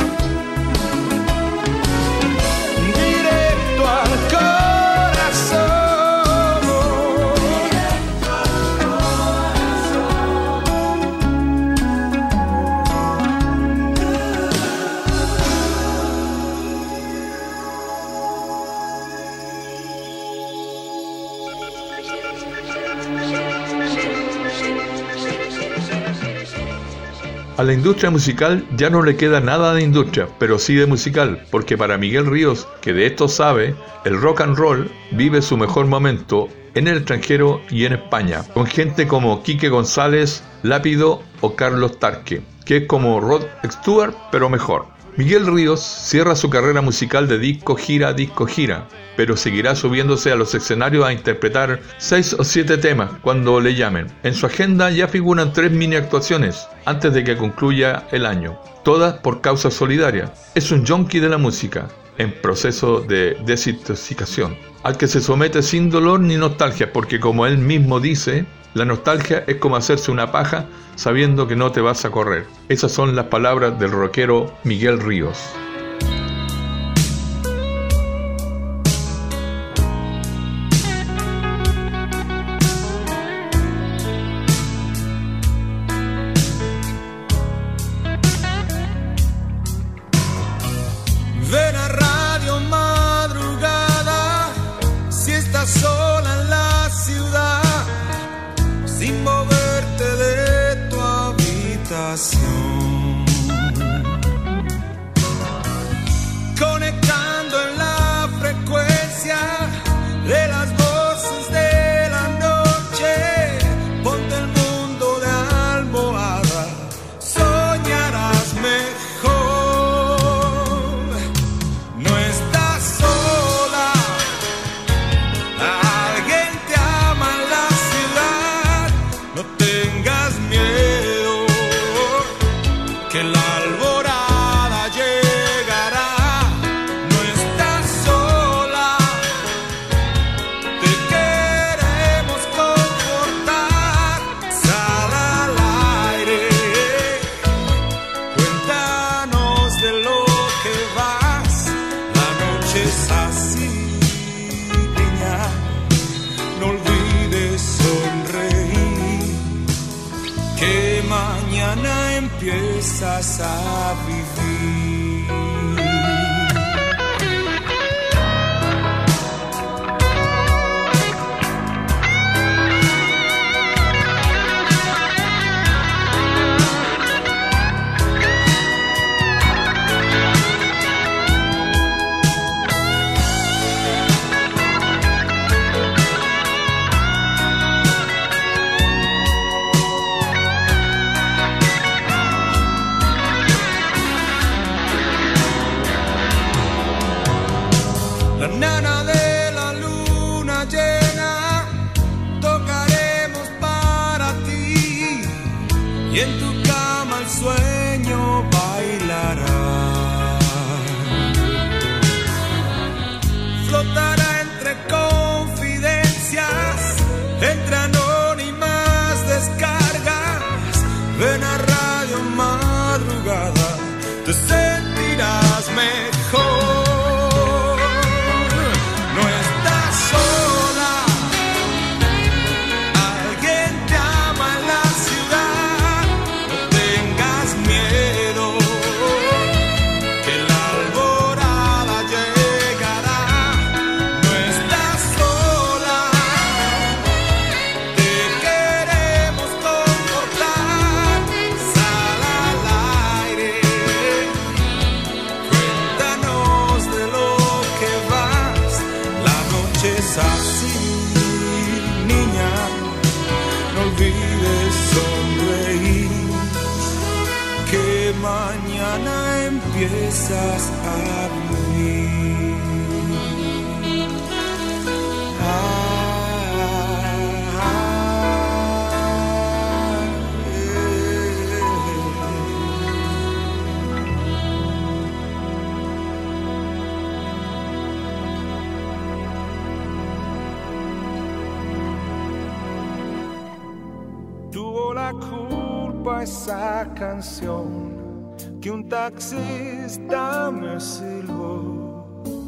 directo al corazón, directo al A la industria musical ya no le queda nada de industria, pero sí de musical, porque para Miguel Ríos, que de esto sabe, el rock and roll vive su mejor momento en el extranjero y en España, con gente como Quique González, Lápido o Carlos Tarque, que es como Rod Stewart, pero mejor. Miguel Ríos cierra su carrera musical de disco gira a disco gira, pero seguirá subiéndose a los escenarios a interpretar seis o siete temas cuando le llamen. En su agenda ya figuran tres mini actuaciones antes de que concluya el año, todas por causa solidaria. Es un junkie de la música, en proceso de desintoxicación, al que se somete sin dolor ni nostalgia, porque como él mismo dice, la nostalgia es como hacerse una paja sabiendo que no te vas a correr. Esas son las palabras del rockero Miguel Ríos. mañana empiezas a vivir. Y en tu cama el sueño bailará, flotará entre confidencias, entre anónimas descargas. Ven a Radio Madrugada, te sentirás mejor. No estás sola, alguien te ama en la ciudad. No tengas miedo, que la alborada llegará. No estás sola, te queremos confortar. Sal al aire, cuéntanos de lo que vas. La noche es así, niña, no olvides sonreír, que mañana empiezas a vivir. Ah, ah, Tuvo la culpa esa canción que un taxista me silbó.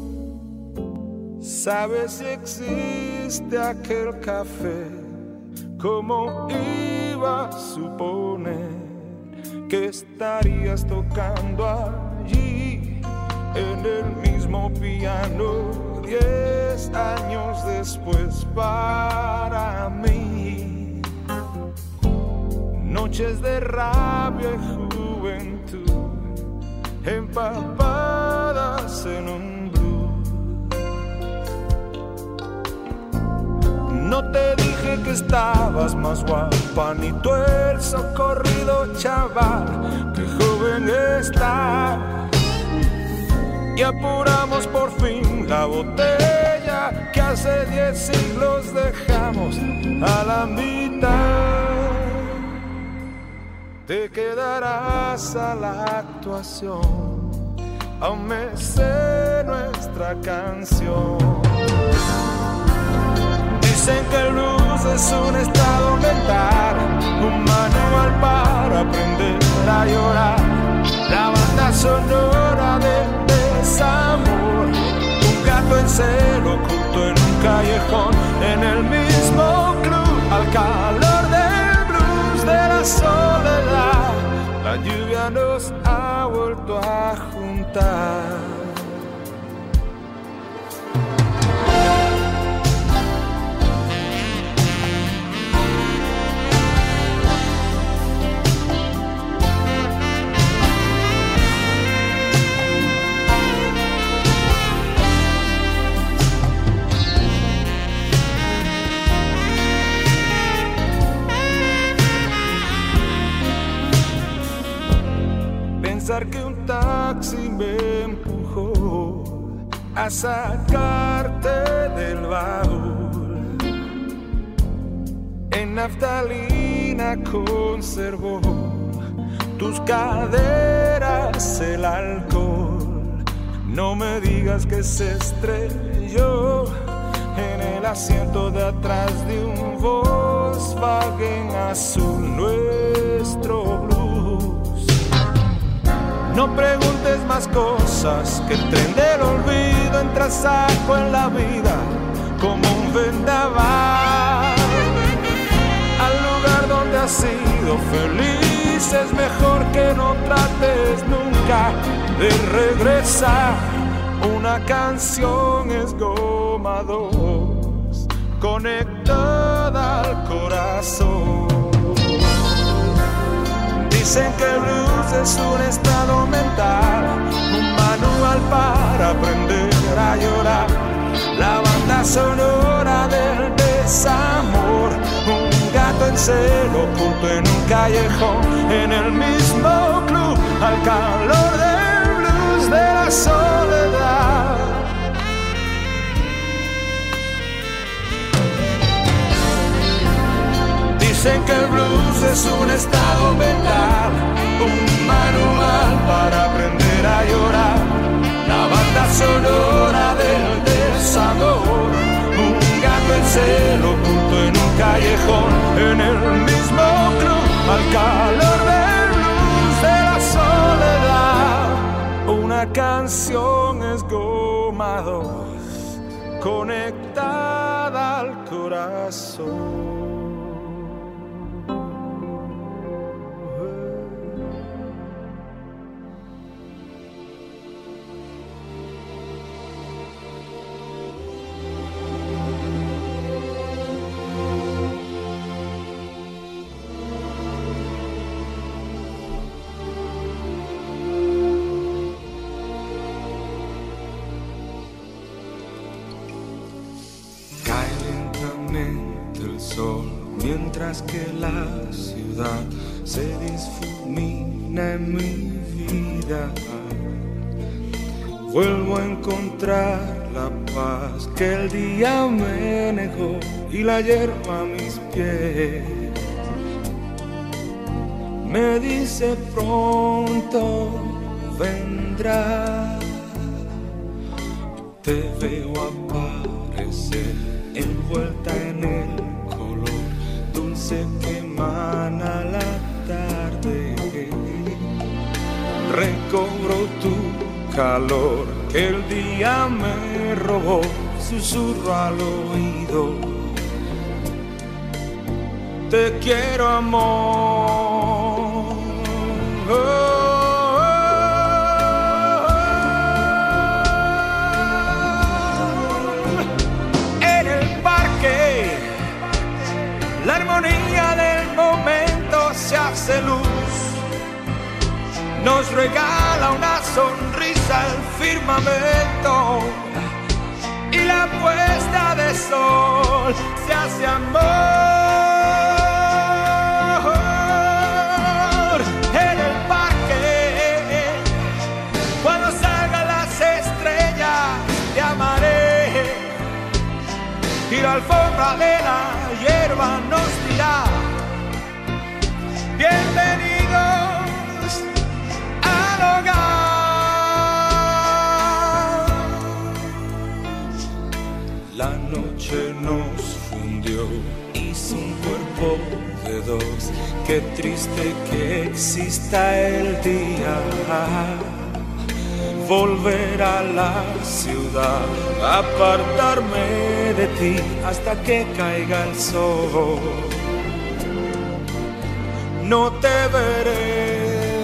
¿Sabes si existe aquel café? ¿Cómo iba a suponer que estarías tocando allí en el mismo piano diez años después para mí? Noches de rabia y juventud empapadas en un blues. No te dije que estabas más guapa, ni tú el socorrido chaval, que joven estás. Y apuramos por fin la botella que hace diez siglos dejamos a la mitad. Te quedarás a la actuación, aún me sé nuestra canción. Dicen que el blues es un estado mental, un manual para aprender a llorar. La banda sonora del desamor, un gato en celo oculto en un callejón, en el mismo club, al calor del blues de la soledad. La lluvia nos ha vuelto a juntar. Pensar que un taxi me empujó a sacarte del baúl, en naftalina conservó tus caderas el alcohol. No me digas que se estrelló en el asiento de atrás de un Volkswagen azul nuestro blues. No preguntes más cosas, que el tren del olvido entra saco en la vida como un vendaval, al lugar donde has sido feliz. dices mejor que no trates nunca de regresar. Una canción es goma dos, conectada al corazón. Dicen que el blues es un estado mental, un manual para aprender a llorar. La banda sonora del desamor, un gato en celo oculto en un callejón, en el mismo club, al calor del blues de la soledad. Dicen que el blues es un estado mental, un manual para aprender a llorar. La banda sonora del desamor, un gato en celo oculto en un callejón, en el mismo club, al calor del blues de la soledad. Una canción es goma dos, conectada al corazón. Mientras que la ciudad se difumina en mi vida, vuelvo a encontrar la paz que el día me negó y la hierba a mis pies me dice pronto vendrá. Te veo aparecer envuelta en el dulce que emana la tarde. Recobro tu calor que el día me robó, susurro al oído. Te quiero, amor. Oh, oh, oh. En el parque la armonía del momento se hace luz, nos regala una sonrisa el firmamento y la puesta de sol se hace amor. En el parque, cuando salgan las estrellas, te amaré y la alfombra de la hierba nos dirá bienvenidos al hogar. La noche nos fundió, hizo un cuerpo de dos. Qué triste que exista el día. Volver a la ciudad, apartarme de ti hasta que caiga el sol. No te veré.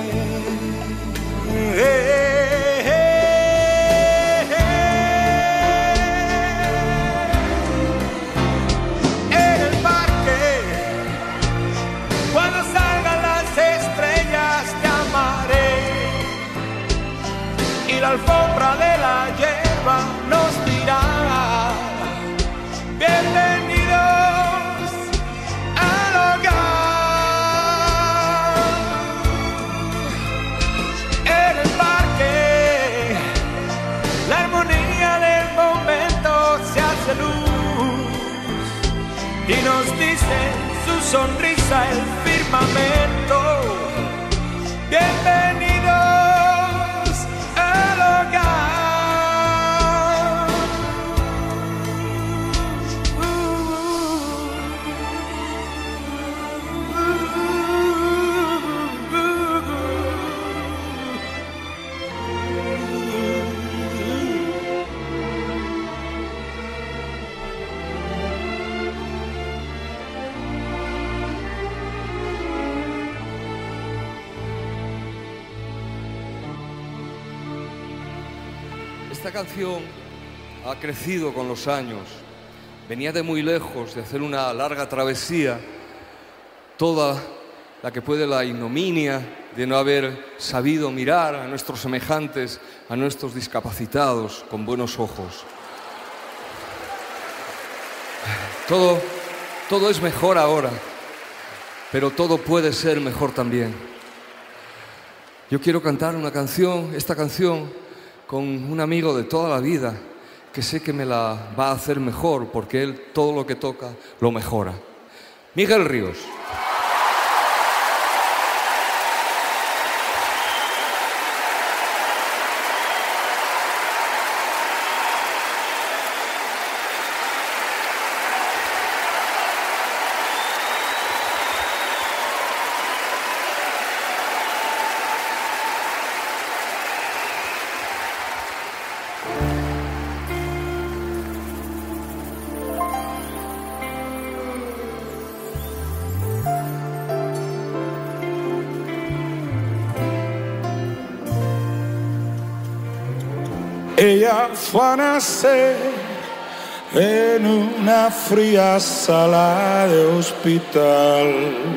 En el parque, cuando salgan las estrellas, te amaré. Y la alfombra de la hierba nos dirá bienvenidos al hogar. En el parque, la armonía del momento se hace luz y nos dice su sonrisa el firmamento. Bienvenidos al hogar. Esta canción ha crecido con los años. Venía de muy lejos, de hacer una larga travesía, toda la que puede la ignominia de no haber sabido mirar a nuestros semejantes, a nuestros discapacitados con buenos ojos. Todo, todo es mejor ahora, pero todo puede ser mejor también. Yo quiero cantar una canción, esta canción, con un amigo de toda la vida, que sé que me la va a hacer mejor, porque él todo lo que toca lo mejora. Miguel Ríos. Ella fue a nacer en una fría sala de hospital.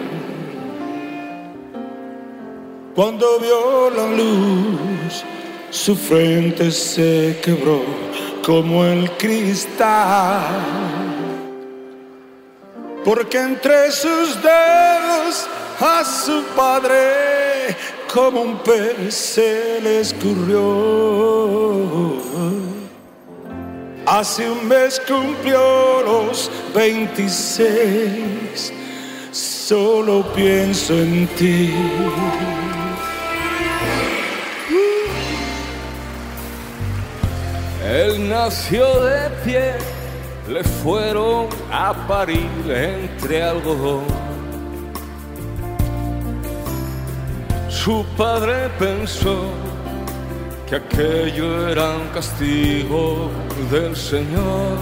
Cuando vio la luz, su frente se quebró como el cristal, porque entre sus dedos a su padre como un pez se le escurrió. Hace un mes cumplió los veintiséis, solo pienso en ti. Él nació de pie, le fueron a parir entre algodón. Su padre pensó que aquello era un castigo del Señor.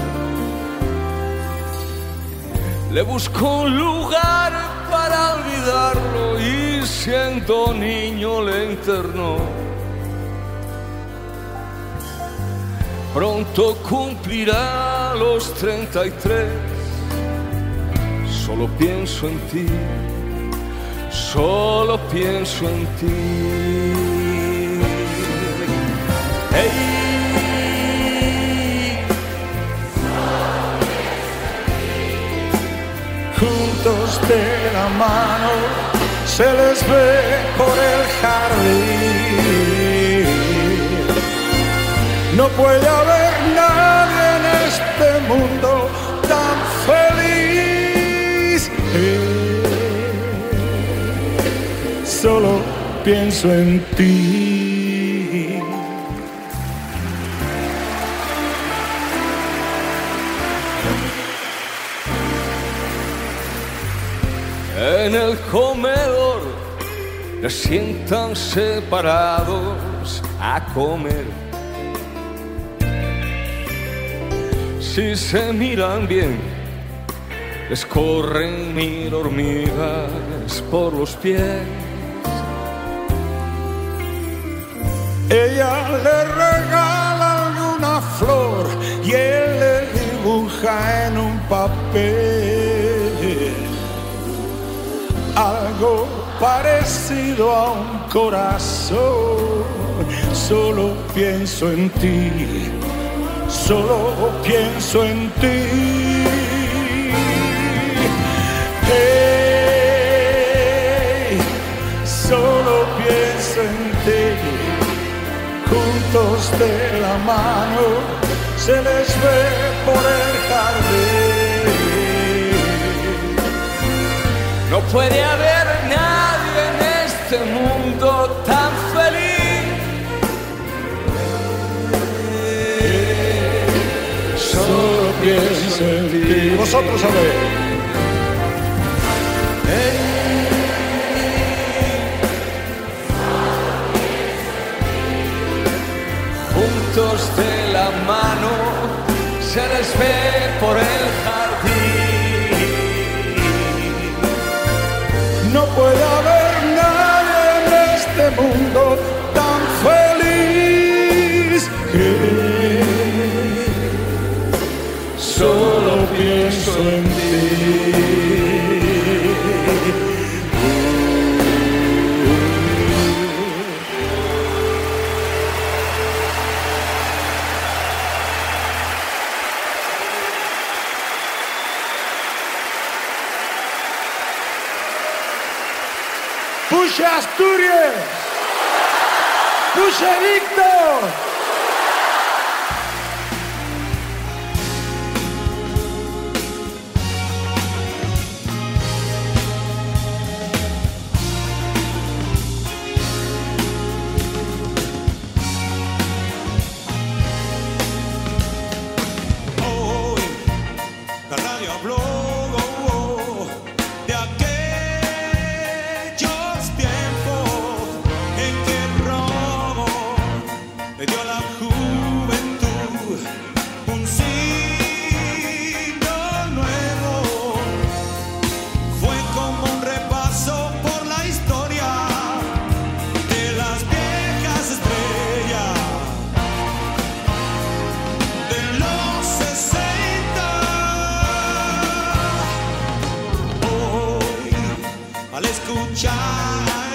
Le buscó un lugar para olvidarlo y siendo niño le internó. Pronto cumplirá los treinta y tres. Solo pienso en ti, solo pienso en ti. Hey. Juntos de la mano se les ve por el jardín. No puede haber nadie en este mundo tan feliz. Solo pienso en ti. En el comedor les sientan separados a comer. Si se miran bien, les corren mil hormigas por los pies. Ella le regala alguna flor y él le dibuja en un papel algo parecido a un corazón. Solo pienso en ti, solo pienso en ti. Hey, solo pienso en ti. Juntos de la mano se les ve por el jardín. No puede haber nadie en este mundo tan feliz. Solo pienso en ti. Vosotros sabéis. Juntos de la mano se les ve por el jardín. No puede haber nadie en este mundo tan feliz. Puxe Asturias, puxe Víctor. Al escuchar